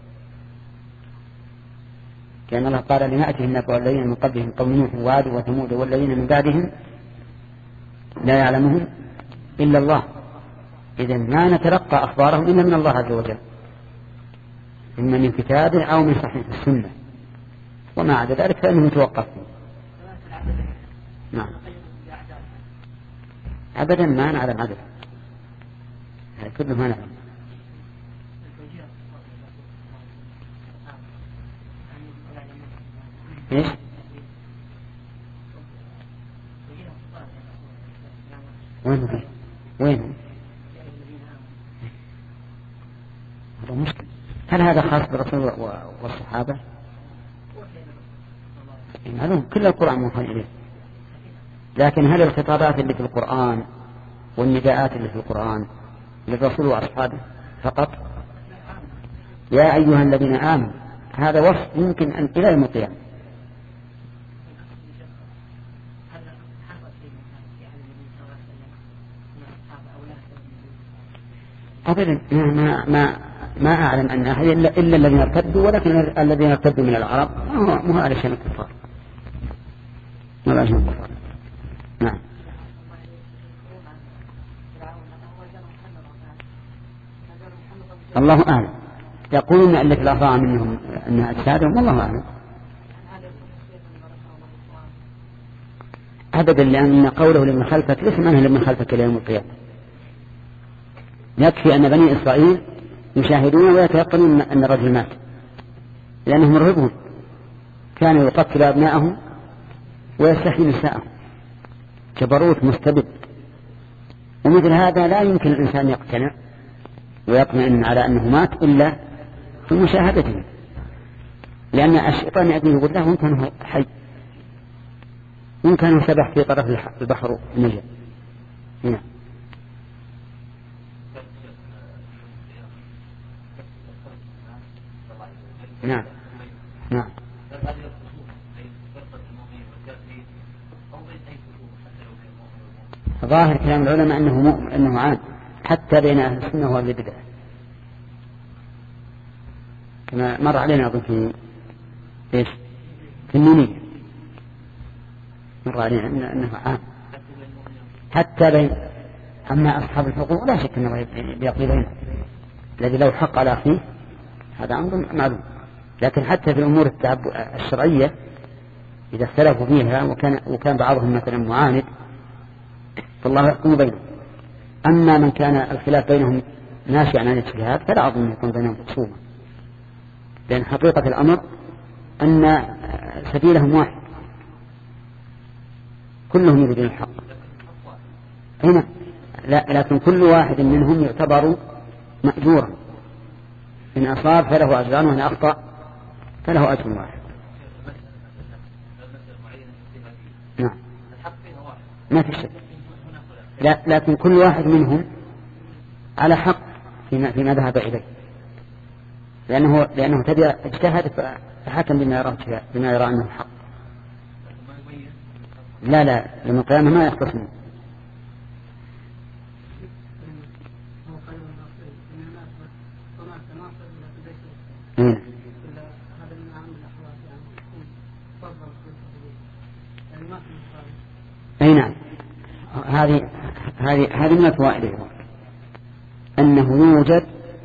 كان الله قال لنأتي النبأ والذين من قبلهم قوم نوح وعاد وثمود والذين من بعدهم لا يعلمهم إلا الله. إذن ما نتلقى أخبارهم إلا من الله عز وجل، إما من كتابه أو من صحيح السنة، وما عدا ذلك فإنه يتوقف. نعم. أبدا ما نعلم عدد، هذا كله ما نعلم. إيش؟ وين هو؟ وين هو؟ هذا مشكلة. هل هذا خاص بالرسول والصحابة؟ معلوم كل القرآن موحى إليه، لكن هل الخطابات اللي في القرآن والنداءات اللي في القرآن للرسول وأصحابه فقط؟ يا أيها الذين آمنوا، هذا وصف يمكن أن إلى يوم القيامة. أبدا ما ما ما أعلم أن أحد إلا, إلا الذين ارتدوا، ولكن الذين ارتدوا من العرب مو على شأن الكفار، مو على شأن الكفار. نعم. الله أعلم. يقولون أن التي الأخطاء منهم أنها أجسادهم، والله أعلم. أبدا، لأن قوله لمن خلفك ليس معنى لمن خلفك إلى يوم القيامة. يكفي أن بني إسرائيل يشاهدون ويتيقنون أن الرجل مات، لأنهم مرهبون كانوا يقتل أبناءهم ويستحيي نساءهم، جبروت مستبد. ومثل هذا لا يمكن الإنسان يقتنع ويطمئن على أنه مات إلا في مشاهدته، لأن الشيطان يأتيه يقول له إن كان حي، إن كان سبح في طرف البحر نجا. نعم. نعم. نعم. ظاهر كلام العلماء أنه مؤمن، أنه عام حتى بين أهل السنة وأهل البدع، كما مر علينا أظن في إيش في النونية، مر علينا أنه عام حتى بين. أما أصحاب الحقوق لا شك أنه يقضي بينهم، الذي لو حق على أخيه هذا أمر معلوم، لكن حتى في الأمور الشرعية إذا اختلفوا فيها وكان, وكان بعضهم مثلا معاند فالله يحكم بينهم. أما من كان الخلاف بينهم ناشئا عن الاجتهاد فلا أظن أن يكون بينهم خصومة، لأن حقيقة الأمر أن سبيلهم واحد، كلهم يريدون الحق هنا، لا لكن كل واحد منهم يعتبر مأجورا، إن أصاب فله أجران وإن أخطأ فله أجر واحد. نعم. ما في شك، لا لكن كل واحد منهم على حق فيما, فيما ذهب إليه، لأنه لأنه تبع اجتهد فحكم بما يرى بما يرى أنه حق. لا لا يوم القيامة ما يختصمون. هذه هذه من الفوائد أنه يوجد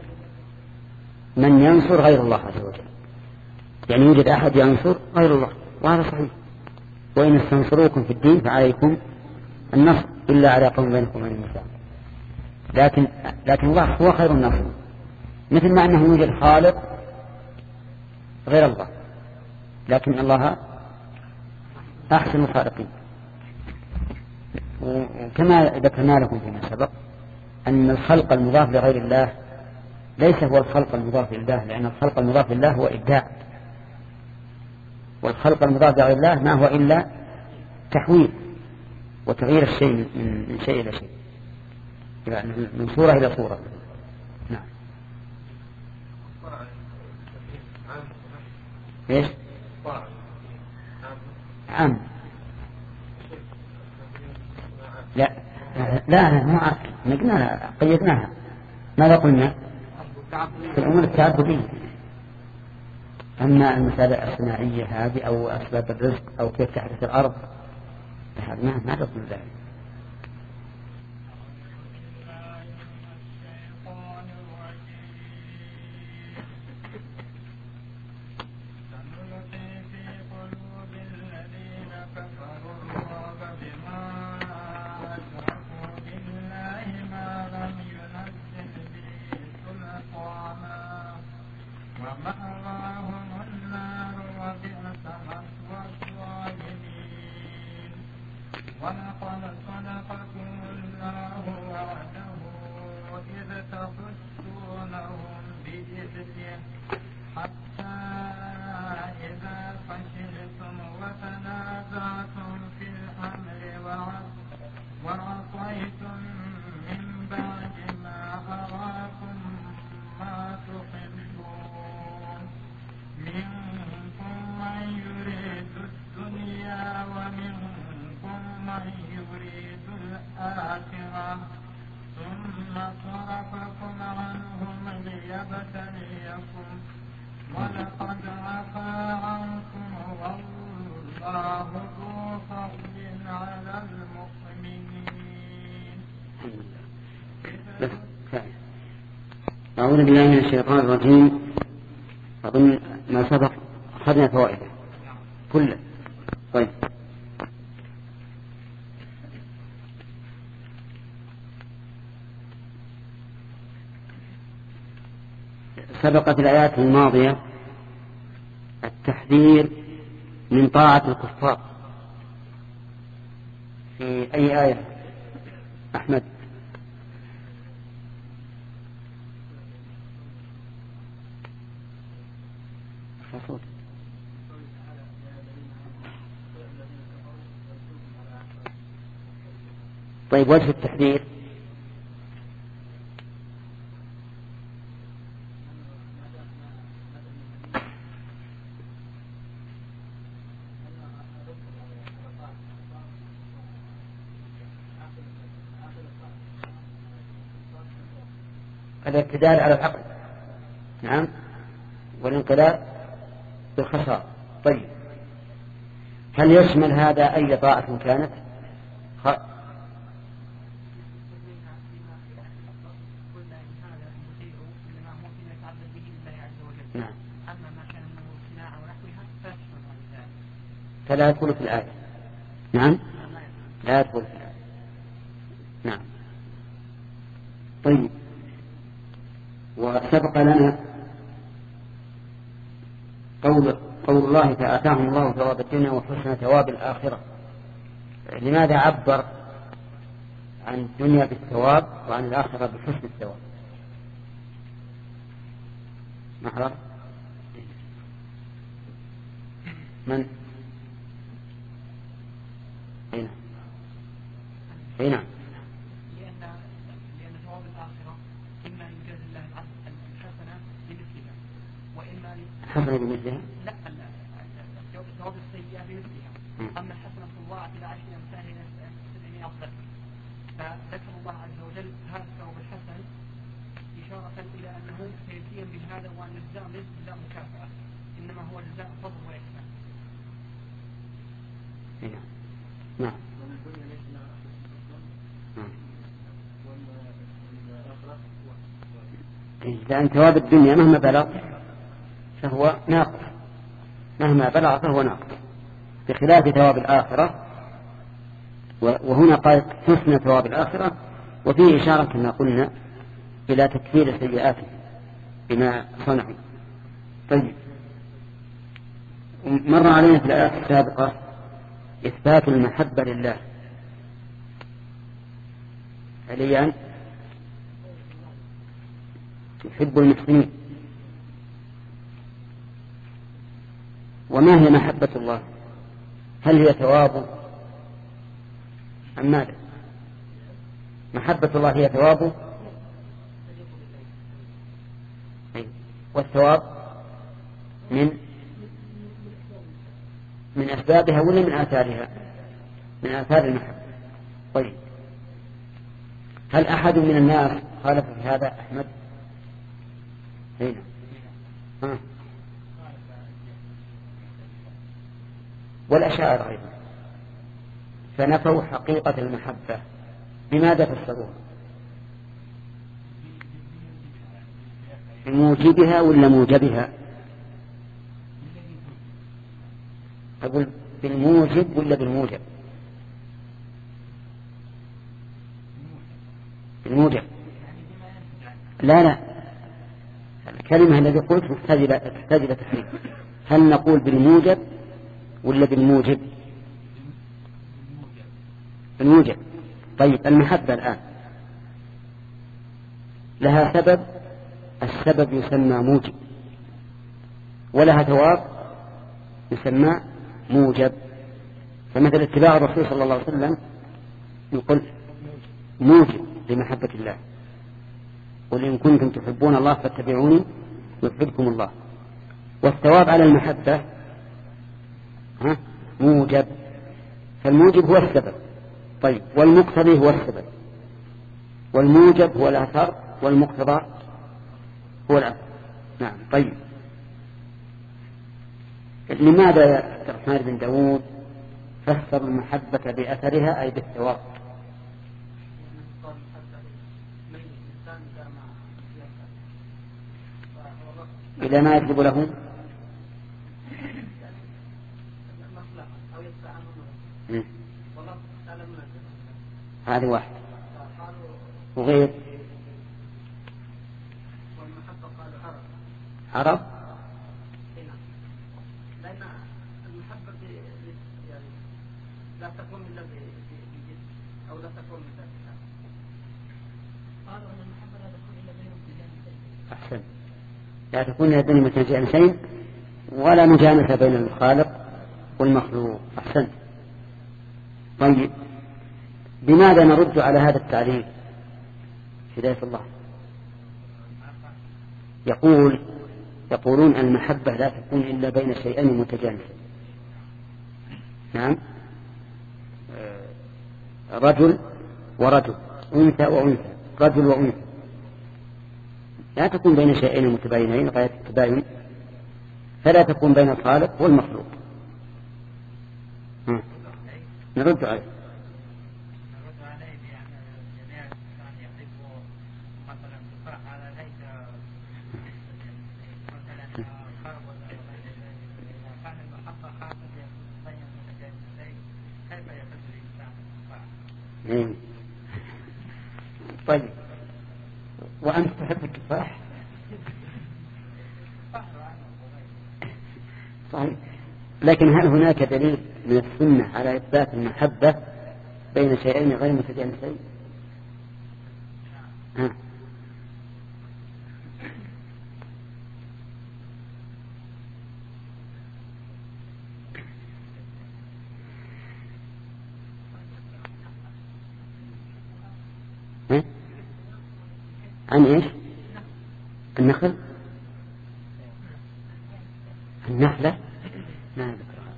من ينصر غير الله عز وجل، يعني يوجد أحد ينصر غير الله، وهذا صحيح. وإن استنصروكم في الدين فعليكم النصر إلا على قوم بينكم وبين الميثاق. لكن لكن الله هو خير الناصر، مثل ما أنه يوجد خالق غير الله، لكن الله أحسن الخالقين. وكما ذكرنا لكم فيما سبق أن الخلق المضاف لغير الله ليس هو الخلق المضاف لله، لأن الخلق المضاف لله هو إبداع، والخلق المضاف لغير الله ما هو إلا تحويل وتغيير الشيء من شيء إلى شيء، يعني من صورة إلى صورة. نعم. إيش؟ عام. لا لا مو عام، نقلنا قيدناها. ماذا قلنا؟ في الأمور التعبدية. أما المسائل الصناعية هذه أو أسباب الرزق أو كيف تحدث الأرض هذا ما ما تقول ذلك. أعوذ بالله من الشيطان الرجيم. أظن ما سبق أخذنا فوائده كله. طيب سبقت الآيات الماضية التحذير من طاعة الكفار. في أي آية أحمد؟ طيب وجه التحذير؟ الاعتدال على العقل، نعم، والانقلاب بالخسارة. طيب هل يشمل هذا أي طاعة كانت؟ خ... نعم. فلا يدخل في الآية. نعم لا يدخل في الآية. نعم. طيب وسبق لنا قول قول الله فآتاهم الله ثواب الدنيا وحسن ثواب الآخرة. لماذا عبر عن الدنيا بالثواب وعن الآخرة بحسن الثواب؟ محرر من؟ أين؟ أين؟ لأن لأن ثواب الآخرة إما أن يجازي الله العبد الحسنة بمثلها وإما الحسنة بمثلها؟ لا ثواب السيئة بمثلها. أما الحسنة في الله إلى عشر أمثالها سبعين أفضل. فذكر الله عز وجل هذا الثواب الحسن إشارة إلى أنه سيأتي بهذا وأن الجزاء ليس جزاء مكافأة إنما هو جزاء فضل وإحسان. نعم. لأن ثواب الدنيا مهما بلغ فهو ناقص، مهما بلغ فهو ناقص، بخلاف ثواب الآخرة. وهنا قال حسن ثواب الآخرة، وفيه إشارة كما قلنا إلى تكفير سيئاته بما صنعوا. طيب، مر علينا في الآيات السابقة إثبات المحبة لله عليا يحب المحسنين. وما هي محبة الله؟ هل هي ثوابه أم ماذا؟ محبة الله هي ثوابه، والثواب من من أسبابها ولا من آثارها؟ من آثار المحبة. طيب، هل أحد من الناس خالف في هذا أحمد؟ هنا ها. والأشاعرة أيضا فنفوا حقيقة المحبة. بماذا فسروها؟ بموجبها ولا موجبها؟ أقول بالموجب ولا بالموجب؟ بالموجب. لا لا، الكلمة التي قلت تحتاج إلى تحريف. هل نقول بالموجب ولا بالموجب؟ بالموجب. طيب، المحبة الآن لها سبب، السبب يسمى موجب، ولها ثواب يسمى موجب. فمثل اتباع الرسول صلى الله عليه وسلم يقول موجب لمحبة الله، قل إن كنتم تحبون الله فاتبعوني يحببكم الله. والثواب على المحبة ها موجب، فالموجب هو السبب. طيب، والمقتضي هو السبب، والموجب هو الأثر، والمقتضى هو الأثر. نعم. طيب، لماذا يا عبد الرحمن بن داود فسر المحبة بأثرها أي بالثواب؟ إلى ما يجب له هذه واحد. وغير عرب، لأن المحبة يعني لا تكون إلا بجد أو لا تكون إلا بشيء. قالوا أن المحبة لا تكون إلا بين الجنسين. أحسن، لا تكون إلا بين الجنسين ولا مجانسة بين الخالق والمخلوق. أحسن. طيب، بماذا نرد على هذا التعليل؟ هداية الله يقول يقولون المحبة لا تكون إلا بين شيئين متجانسين. نعم، رجل ورجل، أنثى وأنثى، رجل وأنثى، لا تكون بين شيئين متباينين غاية التباين، فلا تكون بين الخالق والمخلوق. ها. نرد عليه. طيب، وأنت تحب التفاح؟ طيب، لكن هل هناك دليل من السنة على إثبات المحبة بين شيئين غير متجانسين؟ ها. ها؟ عن ايش؟ النخل، النخلة ما ذكرها.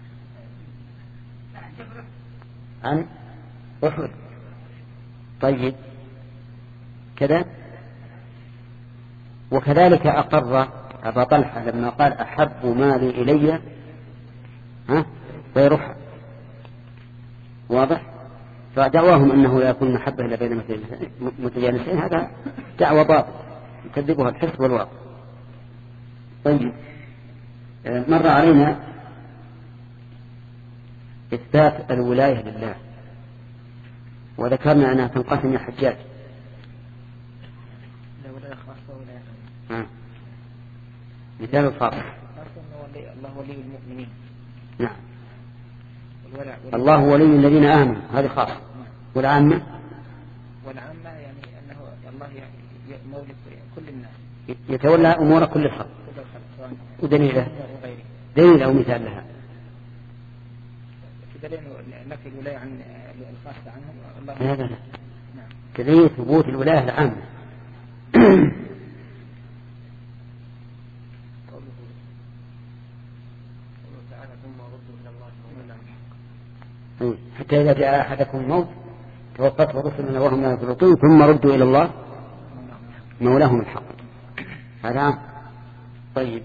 عن أحد. طيب، كذا. وكذلك أقر أبا طلحة لما قال أحب مالي إلي ها غيرها. واضح؟ فدعواهم أنه لا يكون محبة إلا بين متجانسين هذا دعوة باطل يكذبها الحس والواقع. طيب مر علينا إثبات الولاية لله، وذكرنا أنها تنقسم يا حجاج. ولاية خاصة ولاية عامة. مثال الخاص الله ولي المؤمنين. نعم. الله ولي الذين آمنوا هذه خاصة. والعامة والعامة يعني أنه الله مولى كل الناس يتولى أمور كل الخلق. ودليله دليل أو مثال لها. دليل نفي الولاية عن الخاصة عنهم الله. هذا لا. دليل ثبوت الولاية العامة. حتى إذا جاء أحدكم الموت توفته رسلنا وهم لا يفرطون ثم ردوا إلى الله مولاهم الحق. هذا طيب.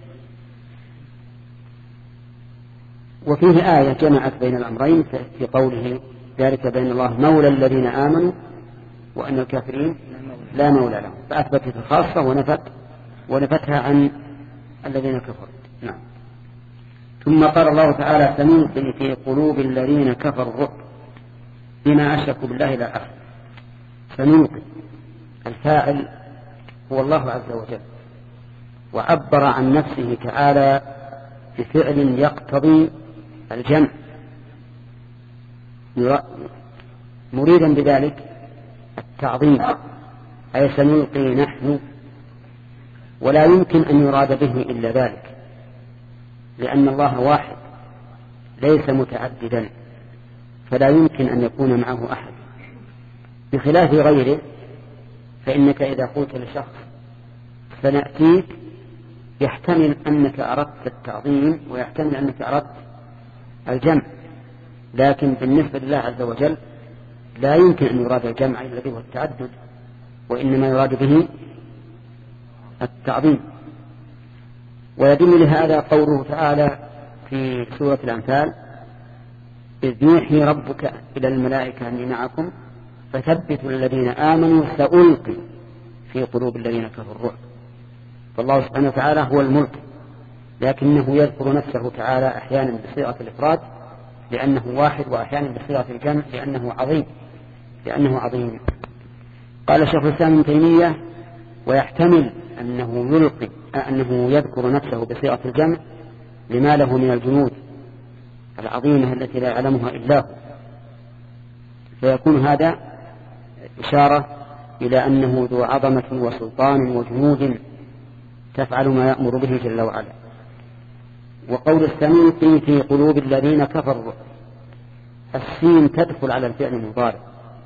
وفيه آية جمعت بين الأمرين في قوله ذلك بين الله مولى الذين آمنوا وأن الكافرين لا مولى لهم، فأثبتت الخاصة ونفت ونفتها عن الذين كفروا. نعم. ثم قال الله تعالى سنلقي في قلوب الذين كفروا الرعب بما أشركوا بالله إلى آخره. سنلقي الفاعل هو الله عز وجل، وعبر عن نفسه تعالى بفعل يقتضي الجمع مريدا بذلك التعظيم، أي سنلقي نحن، ولا يمكن أن يراد به إلا ذلك، لأن الله واحد ليس متعددا، فلا يمكن أن يكون معه أحد، بخلاف غيره. فإنك إذا قلت لشخص سنأتيك يحتمل أنك أردت التعظيم ويحتمل أنك أردت الجمع، لكن بالنسبة لله عز وجل لا يمكن أن يراد الجمع الذي هو التعدد، وإنما يراد به التعظيم. ويدل لهذا قوله تعالى في سورة الأنفال إذ يوحي ربك إلى الملائكة أني معكم فثبتوا الذين آمنوا سألقي في قلوب الذين كفروا الرعب. فالله سبحانه وتعالى هو الملك، لكنه يذكر نفسه تعالى أحيانا بصيغة الإفراد لأنه واحد، وأحيانا بصيغة الجمع لأنه عظيم لأنه عظيم. قال شيخ الإسلام ابن تيمية ويحتمل أنه يلقي أنه يذكر نفسه بصيغة الجمع لما له من الجنود العظيمة التي لا يعلمها إلا هو، فيكون هذا إشارة إلى أنه ذو عظمة وسلطان وجنود تفعل ما يأمر به جل وعلا. وقول السنلقي في قلوب الذين كفروا، السين تدخل على الفعل المضارع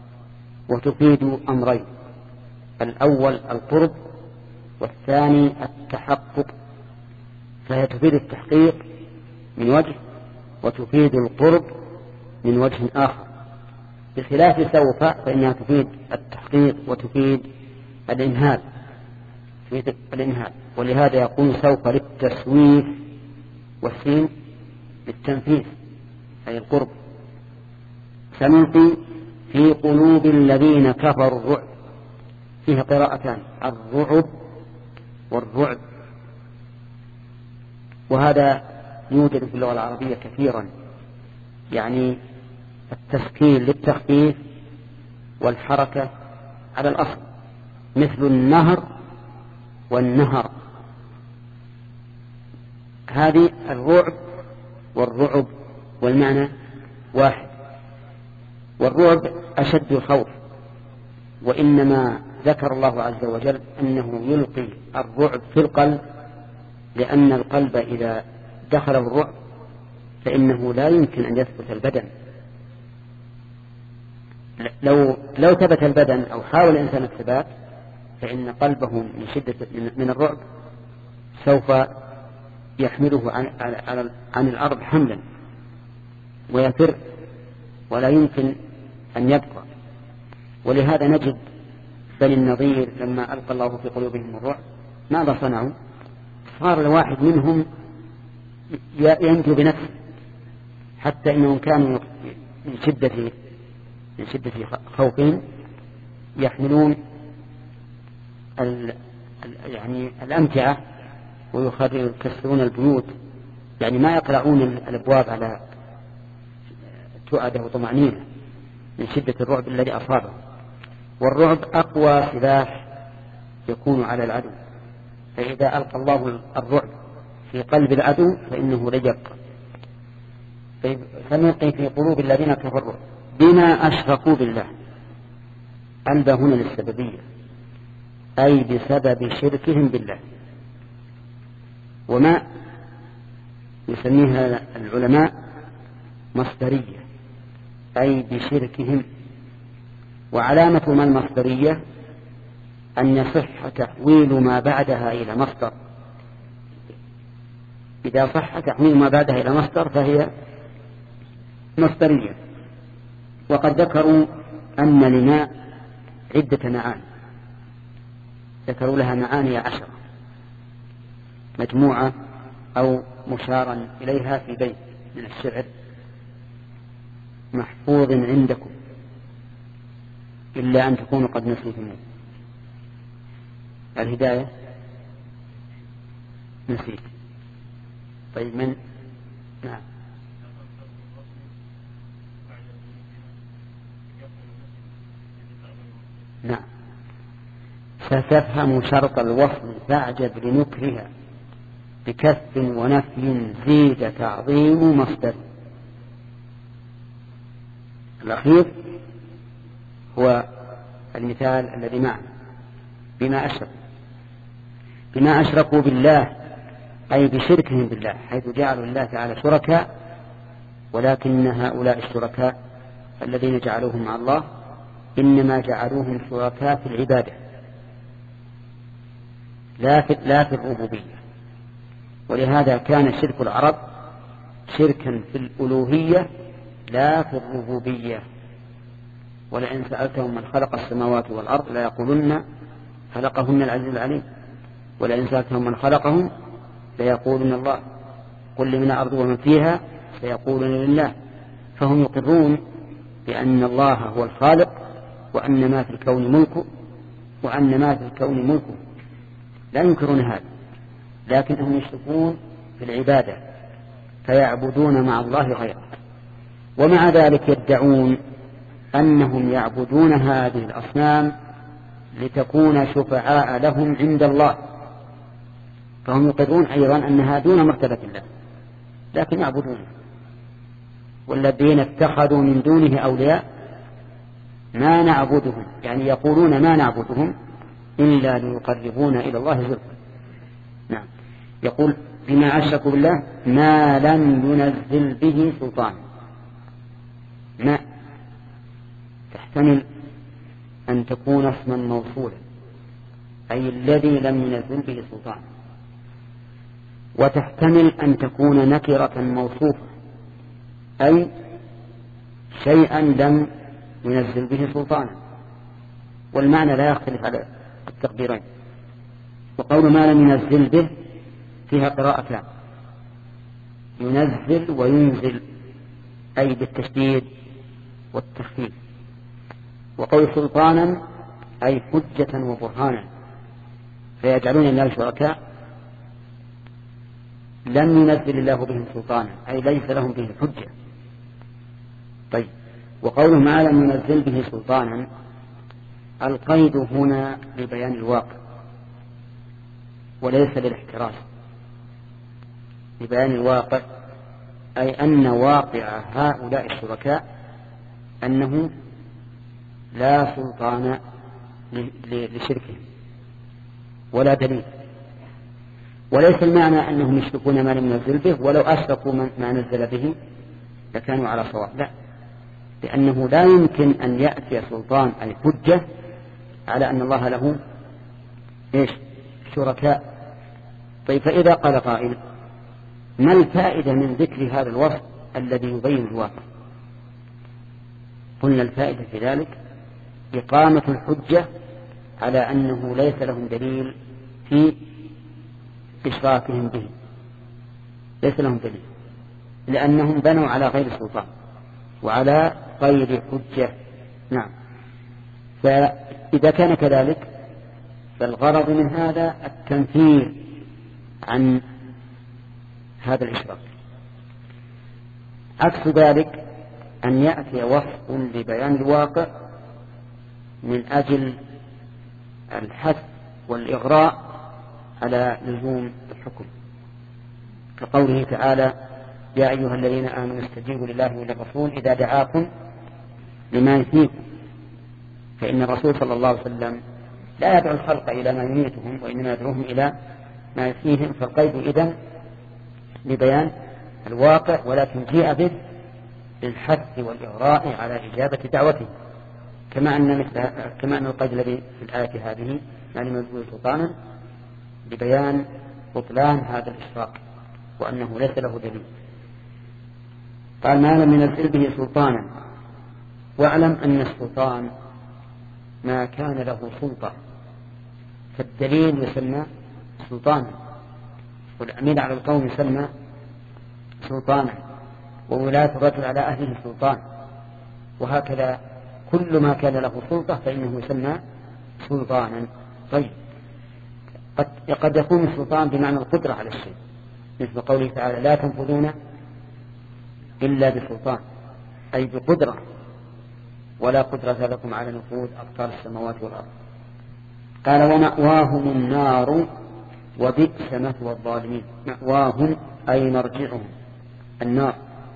وتفيد أمرين: الأول القرب والثاني التحقق، فهي تفيد التحقيق من وجه وتفيد القرب من وجه آخر، بخلاف سوف فإنها تفيد التحقيق وتفيد الإنهاء تفيد الإنهاء ولهذا يقول سوف للتسويف والسين للتنفيذ أي القرب. سنلقي في قلوب الذين كفروا الرعب، فيها قراءتان الرعب والرعب، وهذا يوجد في اللغة العربية كثيرا، يعني التسكين للتخفيف والحركة على الأصل، مثل النهر والنهر. هذه الرعب والرعب والمعنى واحد، والرعب أشد الخوف، وإنما ذكر الله عز وجل أنه يلقي الرعب في القلب، لأن القلب إذا دخل الرعب فإنه لا يمكن أن يثبت البدن. لو لو ثبت البدن أو حاول الإنسان الثبات فإن قلبه من شدة من الرعب سوف يحمله عن, عن, عن الأرض حملا ويفر ولا يمكن أن يبقى. ولهذا نجد بني النضير لما ألقى الله في قلوبهم الرعب ماذا صنعوا؟ صار الواحد منهم ينجو بنفسه، حتى إنهم كانوا من شدة من شدة خوفهم يحملون ال يعني الأمتعة ويكسرون البيوت، يعني ما يقلعون الأبواب على تؤدة وطمأنينة من شدة الرعب الذي أصابه. والرعب أقوى سلاح يكون على العدو، فإذا ألقى الله الرعب في قلب العدو فإنه لجق. فنلقي في قلوب الذين كفروا بما أشركوا بالله، ألبى هنا للسببية، أي بسبب شركهم بالله. وما يسميها العلماء مصدرية، أي بشركهم. وعلامة ما المصدرية أن يصح تحويل ما بعدها إلى مصدر. إذا صح تحويل ما بعدها إلى مصدر فهي مصدرية. وقد ذكروا أن لما عدة معاني، ذكروا لها معاني عشرة مجموعة أو مشارا إليها في بيت من الشعر: محفوظ عندكم إلا أن تكونوا قد نسيتموه. الهداية نسيت. طيب من نعم نعم ستفهم شرط الوصل فاعجب لنكرها بكف ونفي زيد تعظيم مصدر. الأخير هو المثال الذي معنا: بما أشركوا. بما أشركوا بالله أي بشركهم بالله، حيث جعلوا الله تعالى شركاء، ولكن هؤلاء الشركاء الذين جعلوهم مع الله إنما جعلوهم شركاء في العبادة لا في, لا في الربوبية. ولهذا كان شرك العرب شركا في الألوهية لا في الربوبية. ولئن سألتهم من خلق السماوات والأرض لا يقولون خلقهن العزيز العليم، ولئن سألتهم من خلقهم ليقولون الله، قل لمن الأرض ومن فيها سيقولون لله. فهم يقرون بأن الله هو الخالق، وأن ما في الكون ملكه، وأن ما في الكون ملكه، لا ينكرون هذا، لكنهم يشركون في العبادة فيعبدون مع الله غيره. ومع ذلك يدعون أنهم يعبدون هذه الأصنام لتكون شفعاء لهم عند الله، فهم يقرون أيضا أنها دون مرتبة الله لكن يعبدون. والذين اتخذوا من دونه أولياء ما نعبدهم، يعني يقولون ما نعبدهم إلا ليقربونا إلى الله زلفى. نعم. يقول بما أشركوا بالله ما لم ينزل به سلطان. ما تحتمل أن تكون اسما موصولا، أي الذي لم ينزل به سلطان، وتحتمل أن تكون نكرة موصوفة، أي شيئا لم ينزل به سلطانا، والمعنى لا يختلف على التقديرين. وقول ما لم ينزل به فيها قراءتان: ينزل وينزل، أي بالتشديد والتخفيف. وقول سلطانا أي حجة وبرهانا، فيجعلون الله شركاء لم ينزل الله بهم سلطانا، أي ليس لهم به حجة. طيب، وقوله ما لم ينزل به سلطانا القيد هنا لبيان الواقع وليس للاحتراز، لبيان الواقع، أي أن واقع هؤلاء الشركاء أنه لا سلطان لشركهم ولا دليل. وليس المعنى أنهم يشركون ما لم ينزل به، ولو أشركوا ما نزل به لكانوا على صواب، لا، لأنه لا يمكن أن يأتي سلطان أي حجة على أن الله له إيش شركاء. طيب، فإذا قال قائل ما الفائدة من ذكر هذا الوصف الذي يبين الواقع؟ قلنا الفائدة في ذلك إقامة الحجة على أنه ليس لهم دليل في إشراكهم به، ليس لهم دليل، لأنهم بنوا على غير سلطان وعلى غير حجة نعم. فإذا كان كذلك فالغرض من هذا التنفير عن هذا الإشراك. عكس ذلك أن يأتي وصف لبيان الواقع من أجل الحث والإغراء على لزوم الحكم، كقوله تعالى: يا أيها الذين آمنوا استجيبوا لله وللرسول إذا دعاكم لما يحييكم. فإن الرسول صلى الله عليه وسلم لا يدعو الخلق إلى ما يميتهم، وإنما يدعوهم إلى ما يحييهم. فالقيد إذن لبيان الواقع، ولكن جاء به للحث والإغراء على إجابة دعوته، كما أن مثل كما أن القيد الذي في الآية هذه يعني مجبول سلطانا لبيان بطلان هذا الإشراك وأنه ليس له دليل. قال: ما لم ينزل به سلطانا، واعلم أن السلطان ما كان له سلطة، فالدليل يسمى سلطانا، والأمير على القوم يسمى سلطانا، وولاية الرجل على أهله سلطان، وهكذا كل ما كان له سلطة فإنه يسمى سلطانا. طيب، قد, قد يكون السلطان بمعنى القدرة على الشيء، مثل قوله تعالى: لا تنفذون إلا بسلطان، أي بقدرة، ولا قدرة لكم على نفوذ أقطار السماوات والأرض. قال: ومأواهم النار وبئس مثوى الظالمين. مأواهم أي مرجعهم النار،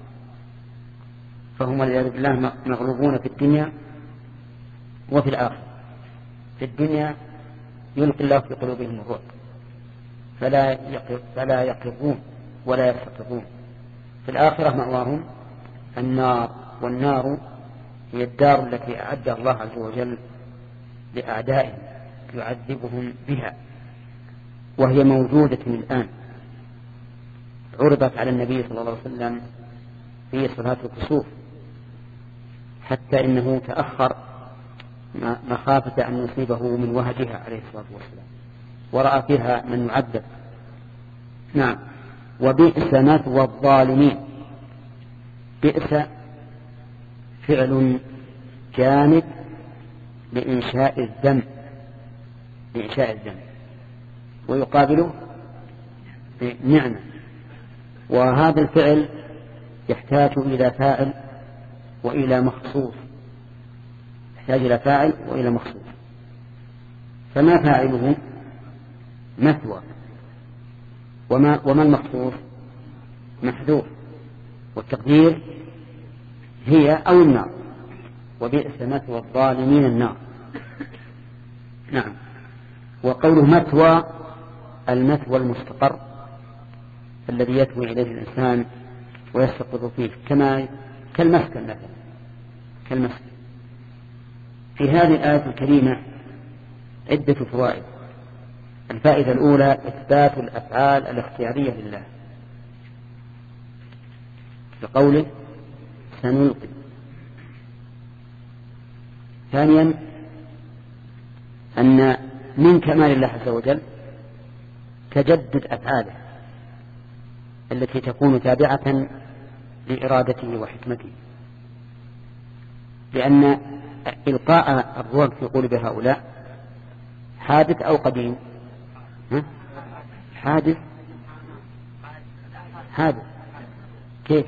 فهم والعياذ بالله مغلوبون في الدنيا وفي الآخرة. في الدنيا يلقي الله في قلوبهم الرعب فلا فلا يقربون ولا يستقرون. في الآخرة مأواهم النار، والنار هي الدار التي أعدها الله عز وجل لأعدائهم يعذبهم بها، وهي موجودة الآن. عرضت على النبي صلى الله عليه وسلم في صلاة الكسوف، حتى إنه تأخر مخافة أن يصيبه من وهجها عليه الصلاة والسلام، ورأى فيها من يعذب. نعم. وبئس مثوى الظالمين. بئس فعل جامد لإنشاء الذنب، لإنشاء الذنب، ويقابله نعمة. وهذا الفعل يحتاج إلى فاعل وإلى مخصوص، يحتاج إلى فاعل وإلى مخصوص. فما فاعله؟ مثوى. وما, وما المخصوص؟ محذوف، والتقدير هي أو النار. وبئس مثوى الظالمين النار. نعم. وقوله مثوى، المثوى المستقر الذي يتوي إليه الإنسان ويستقر فيه، كما كالمسكن مثلا، كالمسكن. في هذه الآية الكريمة عدة فوائد. الفائدة الأولى: إثبات الأفعال الاختيارية لله، بقوله سنلقي. ثانيا: أن من كمال الله عز وجل تجدد أفعاله التي تكون تابعة لإرادته وحكمته، لأن إلقاء الروح في قلوب هؤلاء حادث أو قديم؟ حادث. حادث كيف؟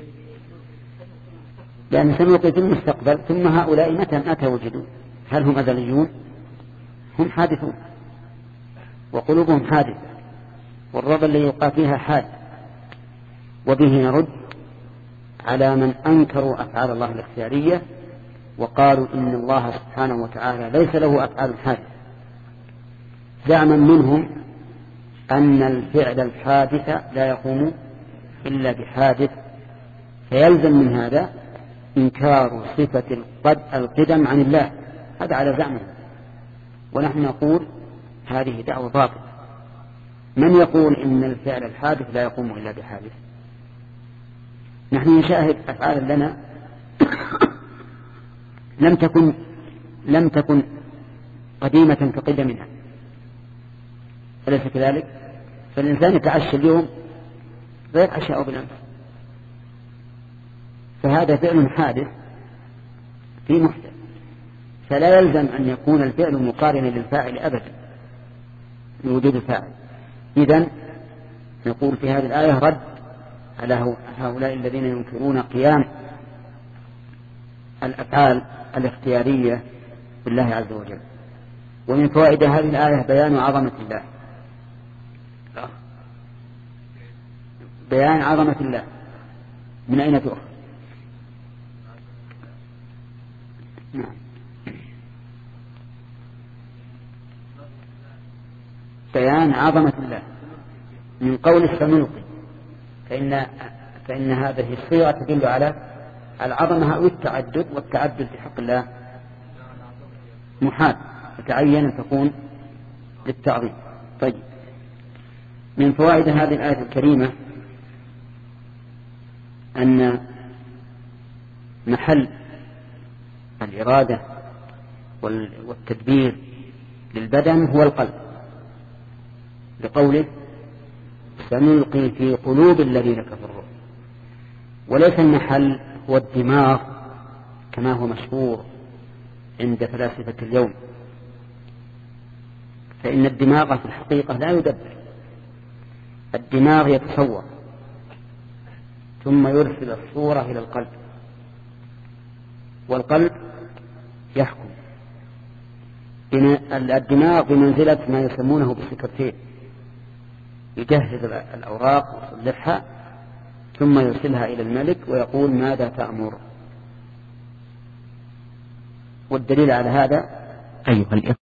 لأن سنلقي في المستقبل، ثم هؤلاء متى متى وجدوا؟ هل هم أزليون؟ هم حادثون، وقلوبهم حادثة، والرب اللي يلقى فيها حادث. وبه نرد على من أنكروا أفعال الله الاختيارية وقالوا إن الله سبحانه وتعالى ليس له أفعال حادثة، زعما منهم أن الفعل الحادث لا يقوم إلا بحادث، فيلزم من هذا إنكار صفة القدم عن الله. هذا على زعمه، ونحن نقول هذه دعوة باطلة. من يقول إن الفعل الحادث لا يقوم إلا بحادث؟ نحن نشاهد أفعالا لنا لم تكن لم تكن قديمة كقدمنا، أليس كذلك؟ فالإنسان يتعشى اليوم غير عشاء بالأمس، فهذا فعل حادث في محدث. فلا يلزم أن يكون الفعل مقارنا للفاعل أبدا لوجود الفاعل. إذن نقول في هذه الآية رد على هؤلاء الذين ينكرون قيام الأفعال الاختيارية بالله عز وجل. ومن فوائد هذه الآية بيان عظمة الله، بيان عظمة الله. من أين تؤخذ؟ نعم. بيان عظمة الله من قول السمنقي، فإن فإن هذه الصيغة تدل على العظمة أو التعدد، والتعدد في حق الله محال، وتعين أن تكون للتعظيم. طيب، من فوائد هذه الآية الكريمة أن محل الإرادة والتدبير للبدن هو القلب، لقوله سنلقي في قلوب الذين كفروا، وليس المحل هو الدماغ كما هو مشهور عند فلاسفة اليوم، فإن الدماغ في الحقيقة لا يدبر، الدماغ يتصور ثم يرسل الصورة إلى القلب، والقلب يحكم. الدماغ بمنزلة ما يسمونه بالسكرتير، يجهز الأوراق ويصلحها ثم يرسلها إلى الملك ويقول ماذا تأمر. والدليل على هذا أيها الإخوة